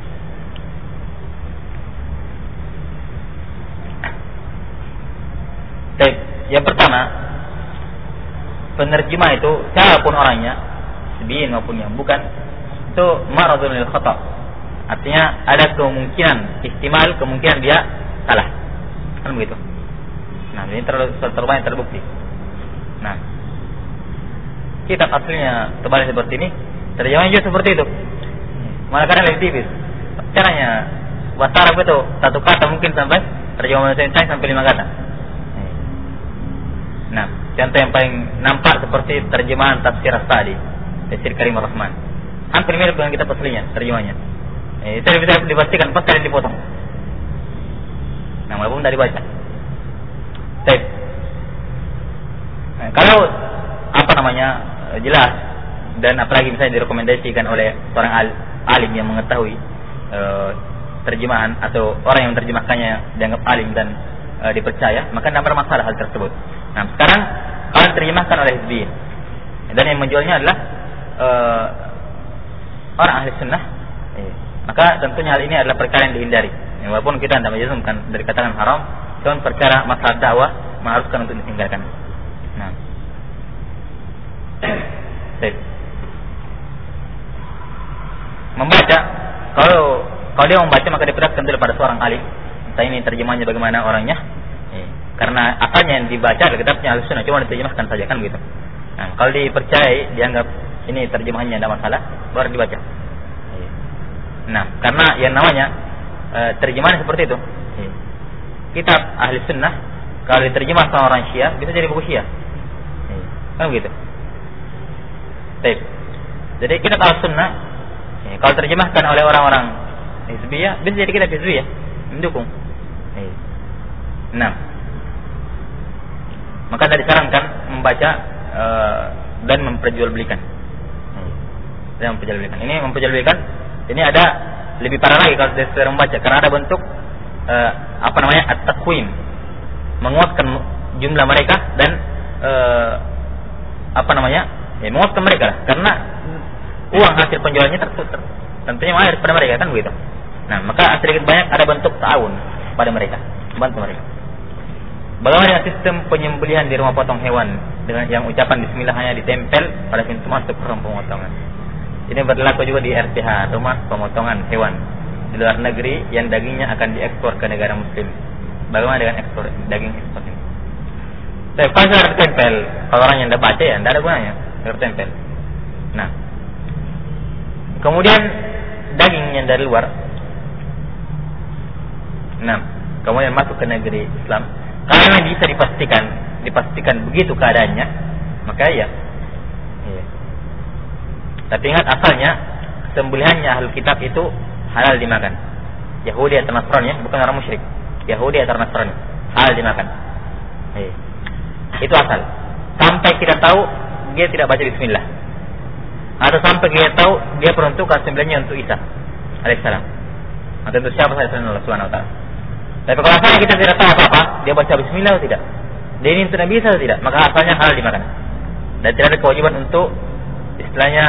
Baik, yang pertama, penerjemah itu siapapun orangnya, Hizbiyyin maupun yang bukan, itu ma'radun lil khata'. Artinya ada kemungkinan, ihtimal kemungkinan dia salah. Kan begitu. Nah, ini terbanyak terbukti. Nah, kitab aslinya terbalik seperti ini, terjemahnya juga seperti itu. Malah kadang lebih tipis. Caranya bahasa Arab itu satu kata mungkin sampai terjemahan bahasa Indonesia sampai 5 kata. Nah, contoh yang paling nampak seperti terjemahan tafsir As-Sa'di, Tafsir Karim Ar-Rahman. Hampir mirip dengan kitab aslinya terjemahnya. Itu bisa dipastikan pasti ada dipotong. Nah, walaupun tidak dibaca. Baik. Nah, kalau jelas dan apalagi misalnya direkomendasikan oleh seorang alim yang mengetahui terjemahan, atau orang yang menerjemahkannya dianggap alim dan dipercaya, maka tidak bermasalah hal tersebut. Nah, sekarang kalau diterjemahkan oleh Hizbiyyin dan yang menjualnya adalah orang ahli sunnah, maka tentunya hal ini adalah perkara yang dihindari. Walaupun kita tidak menjazmkan dari katakan haram, cuma perkara masalah dakwah mengharuskan untuk ditinggalkan. Nah, baik. Membaca, kalau dia membaca maka diperlihatkan dulu pada seorang alim. Entah ini terjemahnya bagaimana orangnya. Karena asalnya yang dibaca adalah kitabnya Ahlussunnah, cuma diterjemahkan saja kan begitu. Nah, kalau dipercayai, dianggap ini terjemahannya tidak masalah, baru dibaca. Nah, karena yang namanya terjemahan seperti itu. Kitab Ahlussunnah kalau diterjemah sama orang Syiah bisa jadi buku Syiah. Kan begitu. Baik. Jadi kitab Ahlussunnah kalau terjemahkan oleh orang-orang Hizbiyah bisa jadi kitab Hizbiyah, mendukung. Nah, maka tidak disarankan membaca dan memperjualbelikan. Ini memperjualbelikan, ini ada lebih parah lagi kalau saya membaca, karena ada bentuk at-taqwim, menguatkan jumlah mereka dan menguatkan mereka, karena uang hasil penjualannya tentunya mengalir pada mereka kan begitu. Nah, maka sedikit banyak ada bentuk ta'awun pada mereka, membantu mereka. Bagaimana dengan sistem penyembelihan di rumah potong hewan dengan yang ucapan bismillah hanya ditempel pada pintu masuk rumah pemotongan? Ini berlaku juga di RPH, rumah pemotongan hewan di luar negeri yang dagingnya akan diekspor ke negara muslim. Bagaimana dengan ekspor daging ekspor ini? Kalau harus tempel, kalau orang yang tidak baca ya tidak ada gunanya, harus tempel. Nah, kemudian daging dagingnya dari luar, kemudian masuk ke negeri Islam, karena bisa dipastikan begitu keadaannya, maka ya. Tapi ingat, asalnya sembelihannya ahlul kitab itu halal dimakan. Yahudi atau Nasrani, bukan orang musyrik. Yahudi atau Nasrani halal dimakan. Itu asal. Sampai kita tahu dia tidak baca bismillah, atau sampai kita tahu dia peruntukan sembelihannya untuk Isa alaihissalam, atau untuk siapa saja selain Allah Subhanahu wa taala. Tapi kalau asalnya kita tidak tahu apa-apa, dia baca bismillah atau tidak, dia ini untuk Nabi Isa atau tidak, maka asalnya halal dimakan. Dan tidak ada kewajiban untuk istilahnya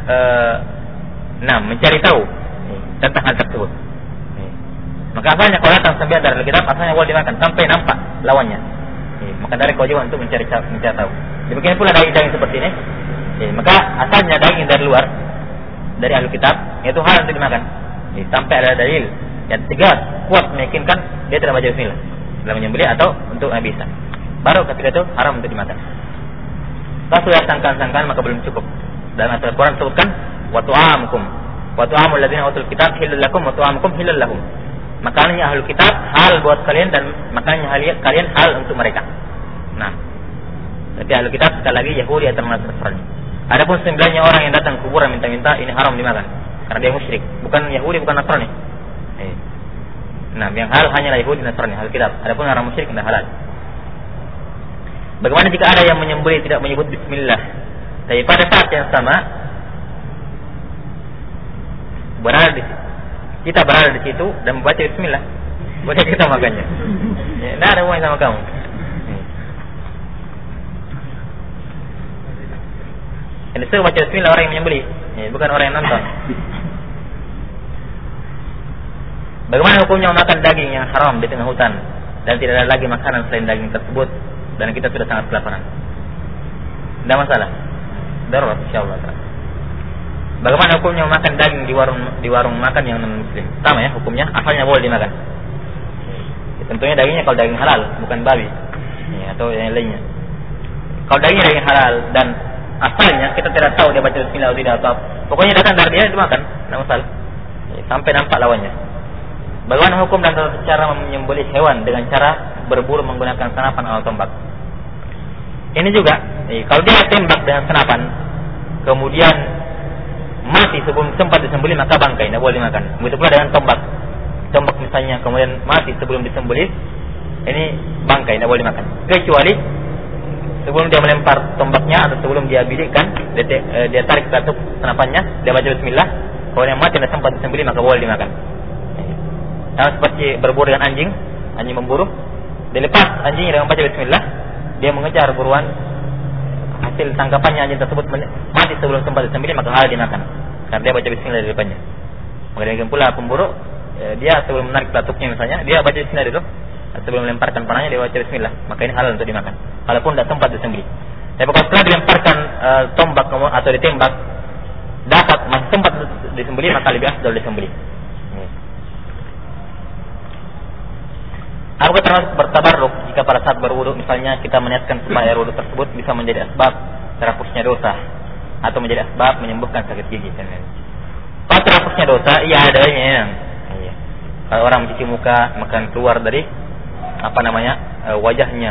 mencari tahu tentang hal tersebut. Maka asalnya kalau datang sembelihan dari kitab, asalnya boleh dimakan sampai nampak lawannya. Maka dari kewajiban untuk mencari tahu. Demikian pula daging seperti ini. Maka asalnya daging dari luar, dari ahli kitab, itu halal untuk dimakan. Sampai ada dalil yang tegas, kuat meyakinkan dia tidak baca bismillah dalam menyembelih atau untuk Nabi Isa. Baru ketika itu haram untuk dimakan. Kalau sudah sangkaan maka belum cukup. Dalam Al-Quran disebutkan wa tu'amukum wa tu'amul ladzina utul kitab halal lakum wa tu'amukum halal lahum. Makanannya ahlul kitab hal buat kalian dan makanannya kalian hal untuk mereka. Tapi ahlul kitab sekali lagi Yahudi atau Nasrani. Adapun sembelihnya orang yang datang ke kuburan minta-minta, ini haram dimakan karena dia musyrik, bukan Yahudi, bukan Nasrani. Yang hal hanyalah Yahudi dan Nasrani, ahlul kitab. Adapun orang musyrik tidak halal. Bagaimana jika ada yang menyembelih tidak menyebut bismillah, tapi pada saat yang sama kita berada di situ dan membaca bismillah, boleh kita makannya? Tidak ada hubungan sama kamu. Yang disuruh baca bismillah orang yang menyembelih, bukan orang yang nonton. Bagaimana hukumnya makan daging yang haram di tengah hutan dan tidak ada lagi makanan selain daging tersebut dan kita sudah sangat kelaparan? Tidak masalah, darurat insyaallah. Bagaimana hukumnya makan daging di warung makan yang non muslim? Sama ya hukumnya, asalnya boleh dimakan. Tentunya dagingnya kalau daging halal, bukan babi atau yang lainnya. Kalau daging halal dan asalnya kita tidak tahu dia baca bismillah atau tidak, atau pokoknya datang dari dia dimakan, tidak masalah. Sampai nampak lawannya. Bagaimana hukum dan cara menyembelih hewan dengan cara berburu menggunakan senapan atau tombak? Ini juga, kalau dia tembak dengan senapan, kemudian mati sebelum sempat disembelih, maka bangkai, tidak boleh dimakan. Begitu pula dengan tombak misalnya, kemudian mati sebelum disembelih, ini bangkai, tidak boleh dimakan. Kecuali sebelum dia melempar tombaknya atau sebelum dia bidikkan, dia tarik ke senapannya, dia baca bismillah, kemudian mati dan sempat disembelih, maka boleh dimakan. Nah, seperti berburu dengan anjing memburu, dia lepas anjingnya dengan baca bismillah, dia mengejar buruan, hasil tangkapannya anjing tersebut mati sebelum sempat disembelih, maka halal dimakan karena dia baca bismillah di depannya. Maka demikian pula pemburu, dia sebelum menarik pelatuknya misalnya, dia baca bismillah dulu, sebelum melemparkan panahnya dia baca bismillah, maka ini halal untuk dimakan walaupun tidak sempat disembelih. Tapi kalau setelah dilemparkan tombak atau ditembak, dapat masih sempat disembelih, maka lebih afdal disembelih. Apakah termasuk bertabarruk jika pada saat berwudu misalnya kita meniatkan supaya air wudu tersebut bisa menjadi asbab terhapusnya dosa atau menjadi asbab menyembuhkan sakit gigi dan lain-lain? Kalau terhapusnya dosa, iya adanya yang. Kalau orang mencuci muka, maka keluar dari wajahnya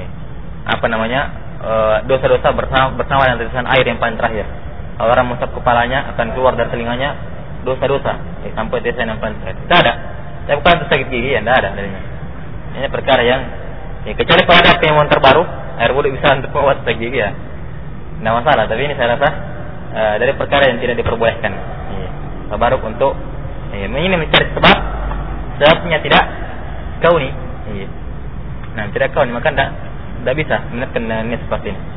dosa-dosa bersama dengan tetesan air yang paling terakhir. Kalau orang mengusap kepalanya, akan keluar dari telinganya dosa-dosa sampai tetesan yang paling terakhir. Tidak ada. Tapi bukan untuk sakit gigi, tidak ada darinya. Ini perkara yang kecuali kalau ada penemuan terbaru, air wudu bisa untuk membuat sakit gigi ya, tidak masalah. Tapi ini saya rasa dari perkara yang tidak diperbolehkan. Tabaruk untuk ini mencari sebabnya tidak kauni. Tidak kauni, maka tidak bisa menekan niat seperti ini.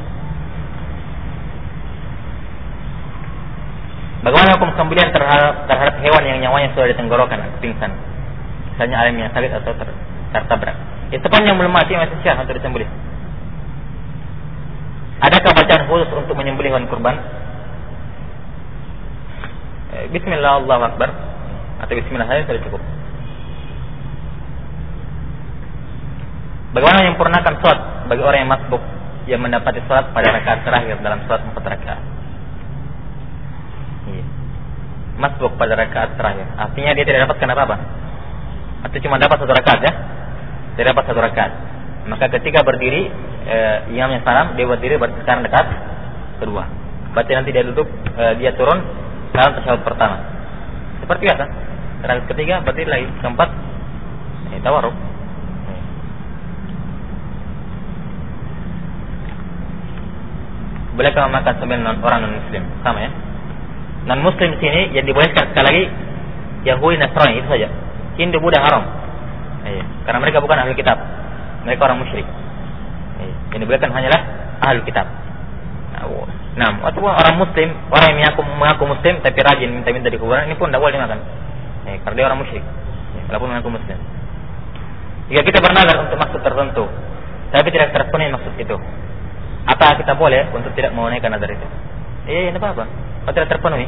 Bagaimana hukum sembelihan terhadap hewan yang nyawanya sudah ditenggorokan atau pingsan, misalnya ayam yang sakit atau tertabrak? Sepanjang belum mati masih syah untuk disembelih. Adakah bacaan khusus untuk menyembelih hewan kurban? Bismillah, Allahu Akbar, atau Bismillah saja sudah cukup. Bagaimana menyempurnakan sholat bagi orang yang masbuk yang mendapati sholat pada rakaat terakhir dalam sholat 4 rakaat? masbuk pada rakaat terakhir. Artinya dia tidak dapatkan apa-apa. Atau cuma dapat 1 rakaat ya? Tidak dapat 1 rakaat. Maka ketika berdiri imamnya salam, dia berdiri berarti sekarang dekat kedua. Berarti nanti dia duduk, dia turun dalam tasyahud pertama. Seperti biasa. Rakaat ketiga berdiri lagi, keempat tawarruk. Bolehkah memakan sembilan orang non muslim? Sama ya. Non muslim sini yang dibolehkan sekali lagi Yahudi Nasrani itu saja. Hindu Buddha haram. Karena mereka bukan ahli kitab. Mereka orang musyrik. Yang dibolehkan hanyalah ahli kitab. Nah, ataupun orang muslim, orang yang mengaku muslim tapi rajin minta-minta di kuburan, ini pun tidak boleh dimakan. Karena dia orang musyrik. Walaupun mengaku muslim. Jika kita bernazar untuk maksud tertentu, tapi tidak terpenuhi maksud itu, apa kita boleh untuk tidak menunaikan nazar itu? Tidak apa-apa. Kalau tidak terpenuhi.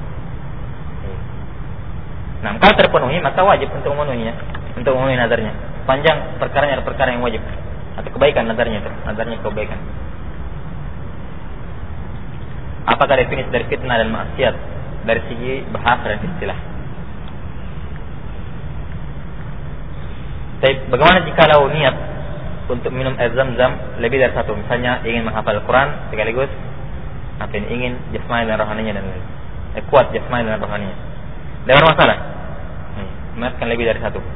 Nah, kalau terpenuhi maka wajib untuk memenuhinya, untuk memenuhi nazarnya. Panjang perkaranya adalah perkara yang wajib atau kebaikan nazarnya itu, nazarnya kebaikan. Apakah definisi dari fitnah dan maksiat dari segi bahasa dan istilah? Bagaimana jikalau niat untuk minum air zam-zam lebih dari 1, misalnya ingin menghafal Al-Quran sekaligus ingin jasmani dan rohaninya dan kuat jasmani dan rohaninya, tidak bermasalah. Niatkan lebih dari 1.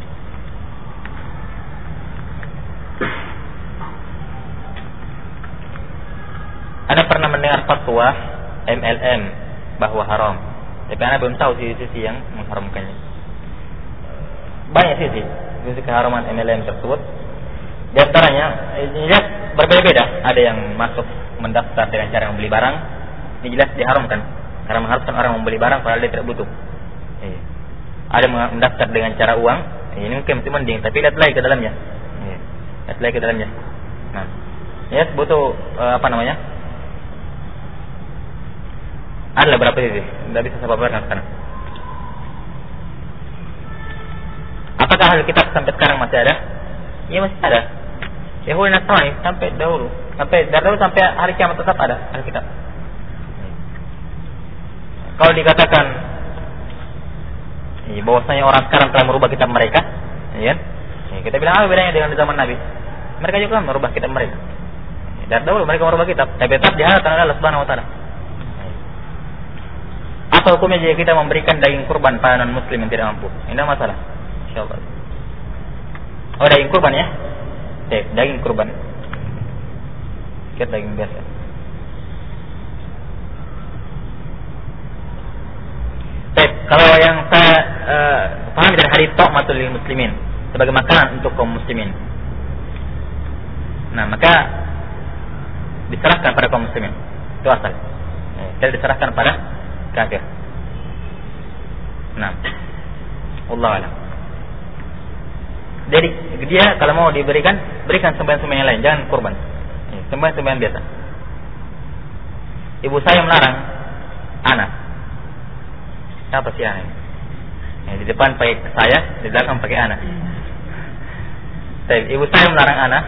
Anda pernah mendengar fatwa MLM bahwa haram, tapi Anda belum tahu sisi-sisi yang mengharamkannya. Banyak sisi keharaman MLM tersebut. Di antaranya jelas berbeda-beda. Ada yang masuk mendaftar dengan cara membeli barang, ini jelas diharamkan karena mengharuskan orang membeli barang padahal dia tidak butuh. Ada mendaftar dengan cara uang, ini mungkin masih mending, tapi lihat lagi ke dalamnya. Lihat lagi ke dalamnya. Nah, ya butuh ada berapa sisi? Tidak bisa saya paparkan sekarang. Apakah ahli kitab sampai sekarang masih ada? Ya masih ada. Yahudi Nasrani sampai dahulu, sampai hari kiamat tetap ada ahli kitab. Kalau dikatakan bahwasanya orang sekarang telah merubah kitab mereka, ya, kita bilang apa bedanya dengan di zaman Nabi? Mereka juga merubah kitab mereka. Dari dahulu mereka merubah kitab, tapi tetap diharapkan oleh Allah Subhanahu Wa Taala. Apa hukumnya jika kita memberikan daging kurban pada non muslim yang tidak mampu? Ini tidak masalah. Insyaallah. Oh, daging kurban ya? Daging kurban. Kita daging biasa. Kalau yang saya pahami dari hadits ta'matul lil muslimin sebagai makanan untuk kaum muslimin. Nah, maka diserahkan pada kaum muslimin. Itu asal. Tidak diserahkan pada kafir. Nah, Allah alam. Jadi dia kalau mau diberikan, berikan sembahyang-sembahyang lain, jangan kurban. Sembahyang-sembahyang biasa. Ibu saya melarang anak. Siapa sih anak? Di depan pakai saya, di belakang pakai anak. Ibu saya melarang anak.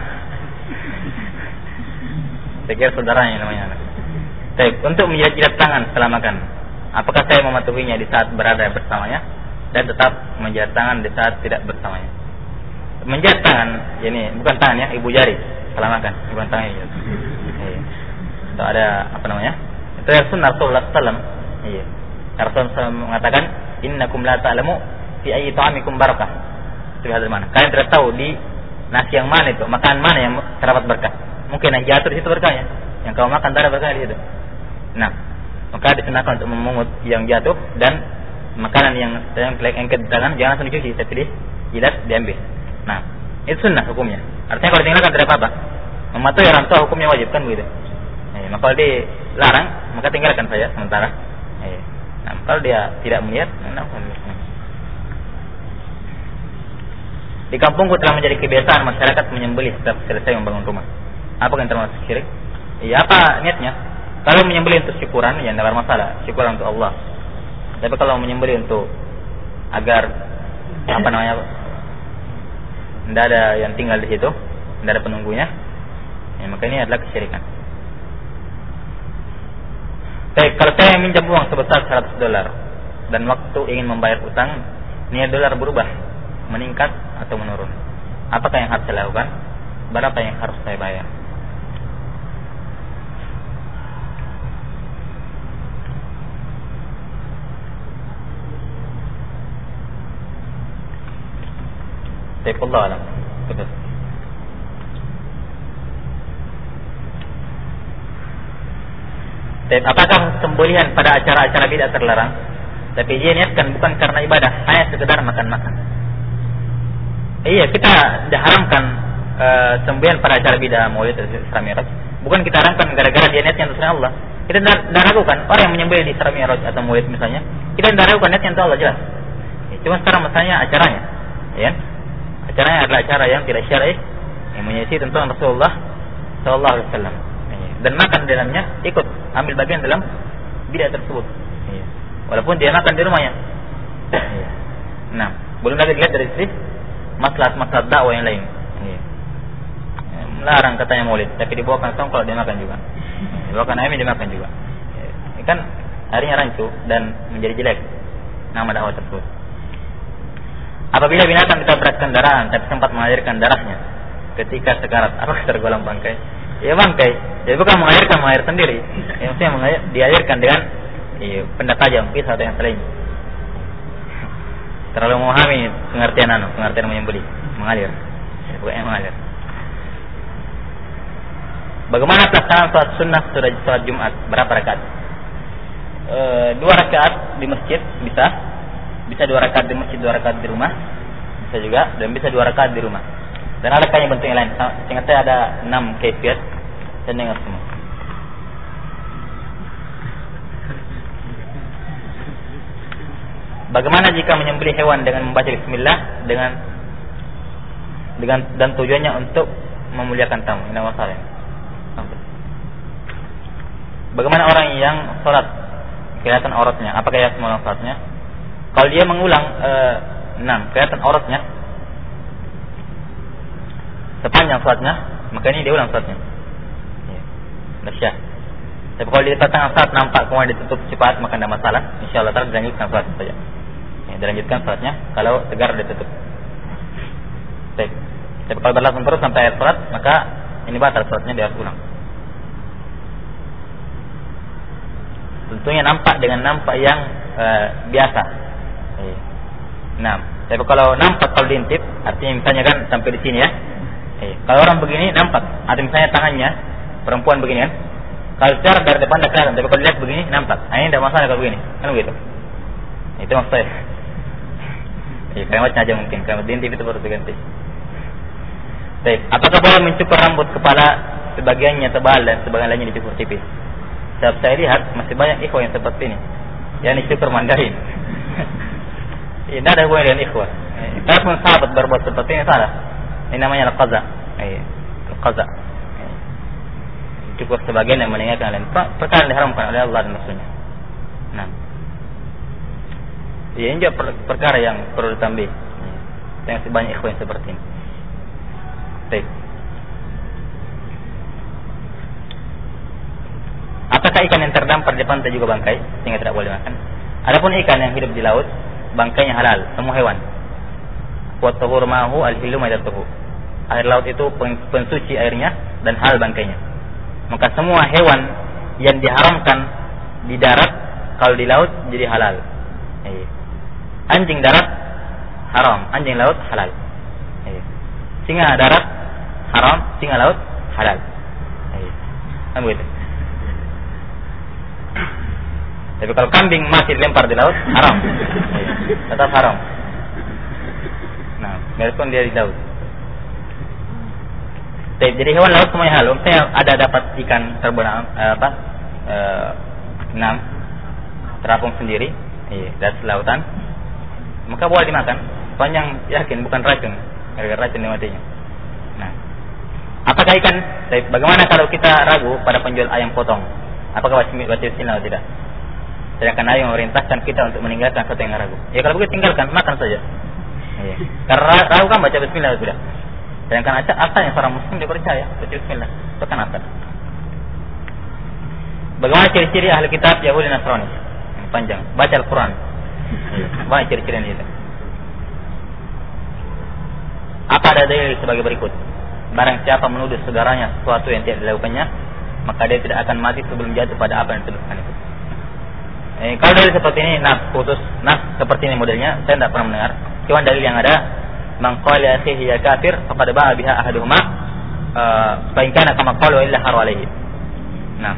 Saya kira saudaranya namanya anak. Untuk menjilat tangan setelah makan. Apakah saya mematuhinya di saat berada bersamanya dan tetap menjilat tangan di saat tidak bersamanya? Menjilat tangan, ini bukan tangan ya, ibu jari setelah makan, bukan tangan ini. Itu ada apa namanya? Itu yang sunnah Rasulullah SAW. Iya. Rasulullah SAW mengatakan, innakum la ta'lamu fi ayyi ta'amikum barakah. Itu hadis mana? Kalian tidak tahu di nasi yang mana itu, makanan mana yang terdapat berkah. Mungkin yang jatuh di situ berkahnya, yang kau makan tak ada berkah di situ. Nah, maka disunahkan untuk memungut yang jatuh dan makanan yang lengket di tangan jangan langsung dicuci, tapi dijilat, diambil. Nah, itu sunnah hukumnya. Artinya kalau ditinggalkan tidak apa-apa. Mematuhi orang tua hukumnya wajib kan begitu. Maka kalau dilarang, maka tinggalkan saja sementara. Nah, kalau dia tidak melihat, di kampungku telah menjadi kebiasaan masyarakat menyembelih setiap selesai membangun rumah. Apa yang termasuk syirik? Iya, apa niatnya? Kalau menyembelih untuk syukuran, ya tidak bermasalah, syukuran untuk Allah. Tapi kalau menyembelih untuk agar tidak ada yang tinggal di situ, tidak ada penunggunya, maka ini adalah kesyirikan. Kalau saya minjam uang sebesar $100, dan waktu ingin membayar utang, nilai dolar berubah, meningkat atau menurun. Apakah yang harus saya lakukan? Berapa yang harus saya bayar? Tepullah alam. Betul. Apakah sembelihan pada acara-acara bid'ah terlarang? Tapi dia niatkan bukan karena ibadah, hanya sekedar makan-makan. Iya, kita diharamkan sembelihan pada acara bid'ah, Maulid, Isra Mi'raj. Bukan kita haramkan gara-gara dia niatnya untuk Allah. Kita tidak ragukan orang yang menyembelih di Isra Mi'raj atau Maulid misalnya. Kita tidak ragukan niatnya untuk Allah, jelas. Cuma sekarang masalahnya acaranya, ya. Acaranya adalah acara yang tidak syar'i, yang menyisi tentang Rasulullah sallallahu alaihi wasallam. Dan makan di dalamnya ikut ambil bagian dalam bid'ah tersebut. Walaupun dia makan di rumahnya. Nah, belum lagi dilihat dari sisi maslahat-maslahat dakwah yang lain. Melarang katanya Maulid, tapi dibawakan songkol dia makan juga. Dibawakan ayam dia makan juga. Kan akhirnya rancu dan menjadi jelek nama dakwah tersebut. Apabila binatang ditabrak kendaraan tapi sempat mengalirkan darahnya ketika sekarat, apakah tergolong bangkai? Ya bangkai. Jadi bukan mengalirkan mengalir sendiri. Yang maksudnya dialirkan dengan benda tajam, pisau atau yang selainnya. Terlalu memahami pengertian menyembelih, mengalir. Bukan mengalir. Bagaimana pelaksanaan sholat sunnah sholat Jumat? Berapa rakaat? 2 rakaat di masjid bisa 2 rakaat di masjid, 2 rakaat di rumah, bisa juga, dan bisa 2 rakaat di rumah. Dan ada kayaknya bentuk yang lain. Seingat saya ada 6 kaifiat, saya dengar semua. Bagaimana jika menyembelih hewan dengan membaca bismillah dan tujuannya untuk memuliakan tamu? Ini masalah. Bagaimana orang yang sholat kelihatan auratnya? Apakah ya semua sholatnya? Kalau dia mengulang kelihatan auratnya sepanjang sholatnya, maka ini dia ulang sholatnya. Nasyah. Tapi kalau dia datang saat nampak kemudian ditutup cepat, maka tidak masalah. InsyaAllah taala dilanjutkan sholat saja. Dilanjutkan sholatnya kalau tegar ditutup. Baik. Tapi kalau berlangsung terus sampai akhir sholat, maka ini batal sholatnya, dia harus ulang. Tentunya nampak dengan nampak yang biasa. Nah, tapi kalau nampak kalau diintip, artinya misalnya kan sampai di sini ya. Kalau orang begini nampak, artinya misalnya tangannya perempuan begini kan. Kalau secara dari depan tidak kelihatan, tapi kalau dilihat begini nampak. Ini tidak masalah kalau begini, kan begitu. Itu maksud saya. Kalimatnya aja mungkin, kalimat diintip itu baru diganti. Baik, apakah boleh mencukur rambut kepala sebagiannya tebal dan sebagian lainnya dicukur tipis? Sebab saya lihat masih banyak ikhwah yang seperti ini, yang dicukur mandarin. Tidak ada hubungan dengan ikhwah. Kalaupun sahabat berbuat seperti ini salah. Ini namanya al-qaza. Al-qaza. Cukup sebagian yang meninggalkan lain. Perkara yang diharamkan oleh Allah dan Rasulnya. Nah, ini juga perkara yang perlu ditambah. Yang sebanyak ikhwah yang seperti ini. Baik. Apakah ikan yang terdampar di pantai juga bangkai sehingga tidak boleh makan? Adapun ikan yang hidup di laut, bangkainya halal, semua hewan. Wa tahur ma'hu al-hillu maidatuhu. Air laut itu pensuci airnya dan halal bangkainya. Maka semua hewan yang diharamkan di darat, kalau di laut jadi halal. Anjing darat haram, anjing laut halal. Singa darat haram, singa laut halal. Kan begitu. Tapi kalau kambing masih dilempar di laut, haram. Tetap haram. Nah, meskipun dia di laut. Jadi hewan laut semuanya halal. Saya ada dapat ikan terbenam terapung sendiri, dari lautan, maka boleh dimakan. Sepanjang yakin bukan racun, gara-gara racun dimatinya. Nah, apakah ikan? Bagaimana kalau kita ragu pada penjual ayam potong? Apakah wajib bismillah atau tidak? Sedangkan Nabi memerintahkan kita untuk meninggalkan sesuatu yang ragu. Ya kalau begitu tinggalkan, makan saja. Karena ragu kan baca bismillah atau tidak. Sedangkan asalnya seorang muslim dia percaya baca bismillah. Itu kan asal. Bagaimana ciri-ciri ahli kitab Yahudi Nasrani? Panjang. Baca Al-Quran. Banyak ciri-cirinya itu. Apa ada dalil sebagai berikut? Barang siapa menuduh saudaranya sesuatu yang tidak dilakukannya, maka dia tidak akan mati sebelum jatuh pada apa yang dituduhkan itu. Kalau dalil seperti ini, nas seperti ini modelnya, saya tidak pernah mendengar. Cuma dalil yang ada, man qala akhihi ya kafir faqad ba'a biha ahaduhuma fa in kana kama qala illa haru alaihi. Nah.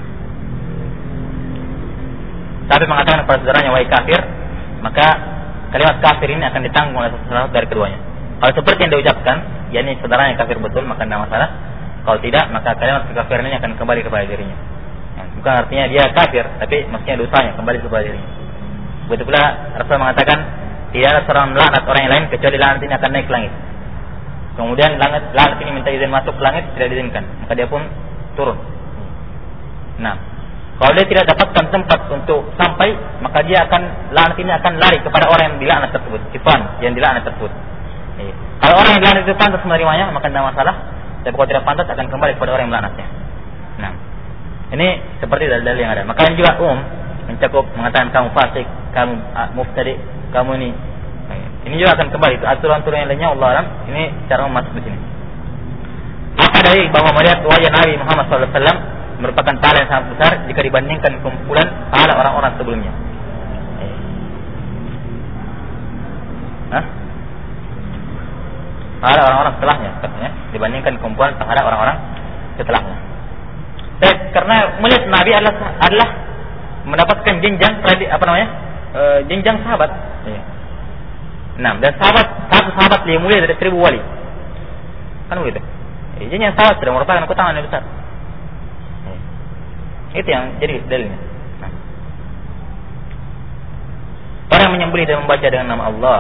Tapi mengatakan kepada saudaranya wahai kafir, maka kalimat kafir ini akan ditanggung oleh salah satu dari keduanya. Kalau seperti yang diucapkan, yakni saudaranya kafir betul, maka tidak masalah. Kalau tidak, maka kalimat kekafiran ini akan kembali kepada dirinya. Bukan artinya dia kafir, tapi maksudnya dosanya kembali kepada dirinya. Begitu pula Rasul mengatakan tidak ada seorang melaknat orang yang lain kecuali laknat ini akan naik ke langit. Kemudian laknat ini minta izin masuk ke langit, tidak diizinkan, maka dia pun turun. Nah, kalau dia tidak dapatkan tempat untuk sampai, maka dia akan laknat ini akan lari kepada orang yang dilaknat tersebut, sifan yang dilaknat tersebut. Kalau orang yang dilaknat itu pantas menerimanya, maka tidak masalah. Tapi kalau tidak pantas akan kembali kepada orang yang melaknatnya. Nah, ini seperti dalil-dalil yang ada. Makanya juga mencakup mengatakan kamu fasik, kamu mubtadi, kamu ini. Ini juga akan kembali ke aturan-aturan yang lainnya. Allah alam. Ini cara masuk di sini. Apa dari bahwa melihat wajah Nabi Muhammad SAW merupakan pahala yang sangat besar jika dibandingkan kumpulan pahala orang-orang sebelumnya. Pahala orang-orang setelahnya, katanya, dibandingkan kumpulan pahala orang-orang setelahnya. Karena melihat Nabi adalah mendapatkan jenjang jenjang sahabat. Nah, dan satu sahabat lebih mulia dari 1000 wali. Kan begitu. Jenjang sahabat sudah merupakan keutamaan yang besar. Itu yang jadi dalilnya. Nah. Orang yang menyembelih dan membaca dengan nama Allah.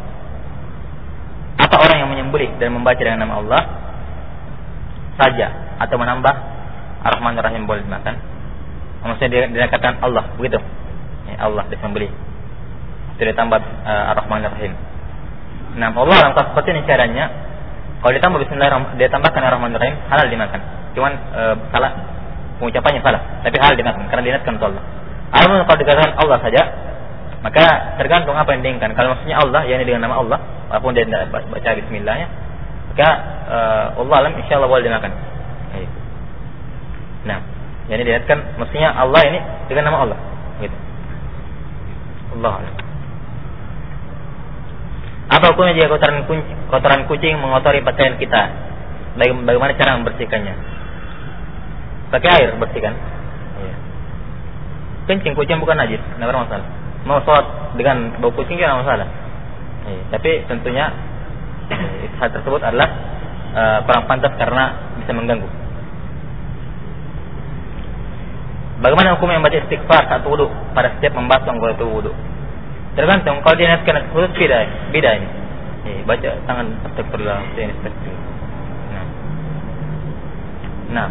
Apa orang yang menyembelih dan membaca dengan nama Allah saja atau menambah Ar-Rahman Ar-Rahim boleh dimakan? Maksudnya dia katakan Allah, begitu. Allah disembelih. Itu ditambah Ar-Rahman Ar-Rahim. Nah, Allah dalam kasus seperti ini caranya, kalau ditambah Bismillahirrahmanirrahim, dia tambahkan Ar-Rahman Ar-Rahim, halal dimakan. Cuman salah, pengucapannya salah, tapi halal dimakan karena diingatkan untuk Allah. Adapun kalau dikatakan Allah saja, maka tergantung apa yang diinginkan. Kalau maksudnya Allah, yakni dengan nama Allah, walaupun dia tidak baca Bismillahnya, maka Allah alam insyaallah boleh dimakan. Nah, yakni dilihatkan maksudnya Allah ini dengan nama Allah, gitu. Allah alam. Apa hukumnya jika kotoran kucing mengotori pakaian kita? Bagaimana cara membersihkannya? Pakai air bersihkan. Kencing kucing bukan najis, tidak bermasalah. Mau sholat dengan bau kucing tidak masalah. Tapi tentunya hal tersebut adalah kurang pantas karena bisa mengganggu. Bagaimana hukum yang baca istighfar saat wudu pada setiap membasuh anggota tubuh wudu? Tergantung. Kalau dia niatkan khusus beda ini. Baca tangan astagfirullah, ini astagfirullah. Nah.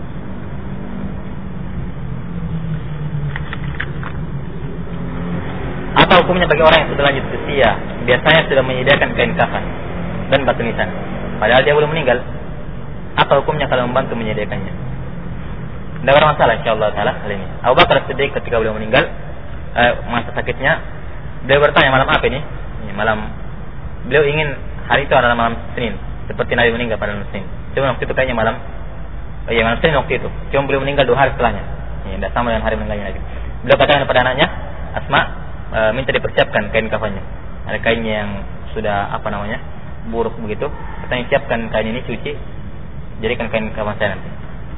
Apa hukumnya bagi orang yang sudah lanjut usia, biasanya sudah menyediakan kain kafan dan batu nisan, padahal dia belum meninggal? Apa hukumnya kalau membantu menyediakannya? Tidak bermasalah insyaallah taala hal ini. Abu Bakar Siddiq ketika beliau meninggal, masa sakitnya, beliau bertanya malam apa ini? Malam beliau ingin hari itu adalah malam Senin, seperti Nabi meninggal pada malam Senin. Cuma waktu itu kayaknya malam Senin waktu itu. Cuma beliau meninggal 2 hari setelahnya. Tidak sama dengan hari meninggalnya lagi. Beliau katakan kepada anaknya Asma, minta dipersiapkan kain kafannya. Ada kainnya yang sudah buruk begitu. Katanya siapkan kain ini, cuci, jadikan kain kafan saya nanti.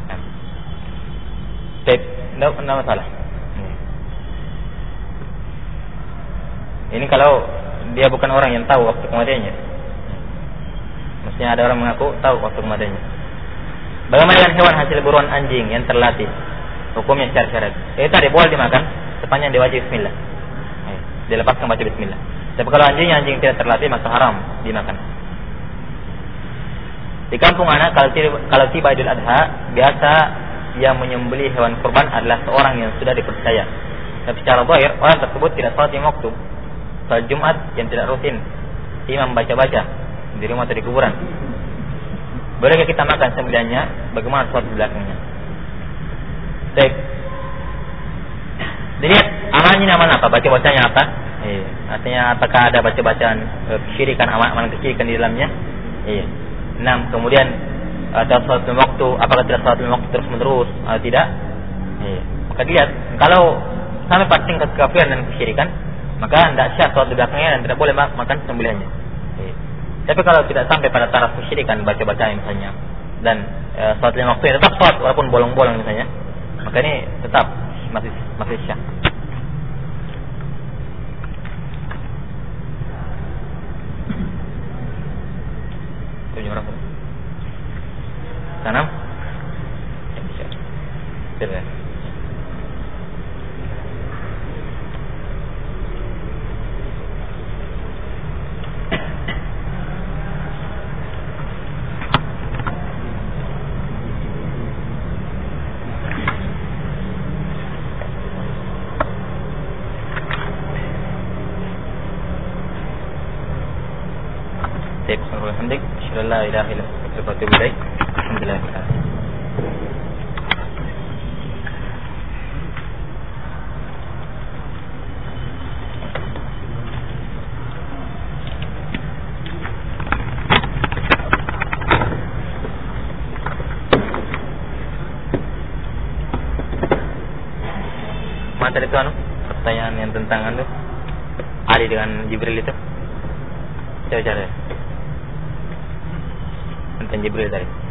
Tidak masalah. Ini kalau dia bukan orang yang tahu waktu kematiannya. Maksudnya ada orang mengaku tahu waktu kematiannya. Bagaimana dengan hewan hasil buruan anjing yang terlatih? Hukumnya syarat-syarat. Tadi boleh dimakan sepanjang dia wajib bismillah. Dilepaskan baca bismillah. Tapi kalau anjing tidak terlatih maka haram dimakan. Di kampung anak kalau tiba Idul Adha, biasa yang menyembelih hewan kurban adalah seorang yang sudah dipercaya. Tapi secara zahir orang tersebut tidak salat 5 waktu. Salat Jumat yang tidak rutin, imam baca-baca di rumah atau di kuburan. Bolehkah kita makan sembelihannya? Bagaimana salat di belakangnya? Baik. Dilihat amalnya amal apa, baca-bacanya apa. Iya. Artinya apakah ada baca-bacaan kesyirikan, amalan kesyirikan di dalamnya? Iya. 6. Kemudian ada salat lima waktu, apakah tidak salat lima waktu terus menerus atau tidak? Iya. Maka dilihat, kalau sampai pada tingkat kekafiran dan kesyirikan, maka tidak syah salat di belakangnya dan tidak boleh makan sembelihannya. Iya. Tapi kalau tidak sampai pada taraf kesyirikan, baca-bacaan misalnya, dan salat lima waktu tetap salat walaupun bolong-bolong misalnya, maka ini tetap masih syah. Tanam? Sudah. Baik, alhamdulillah. Insyaallah la ilaha illallah. Seperti baik. Alhamdulillah. Materi itu pertanyaan yang tentang Ali dengan Jibril itu. Coba cari. Tentang Jibril tadi.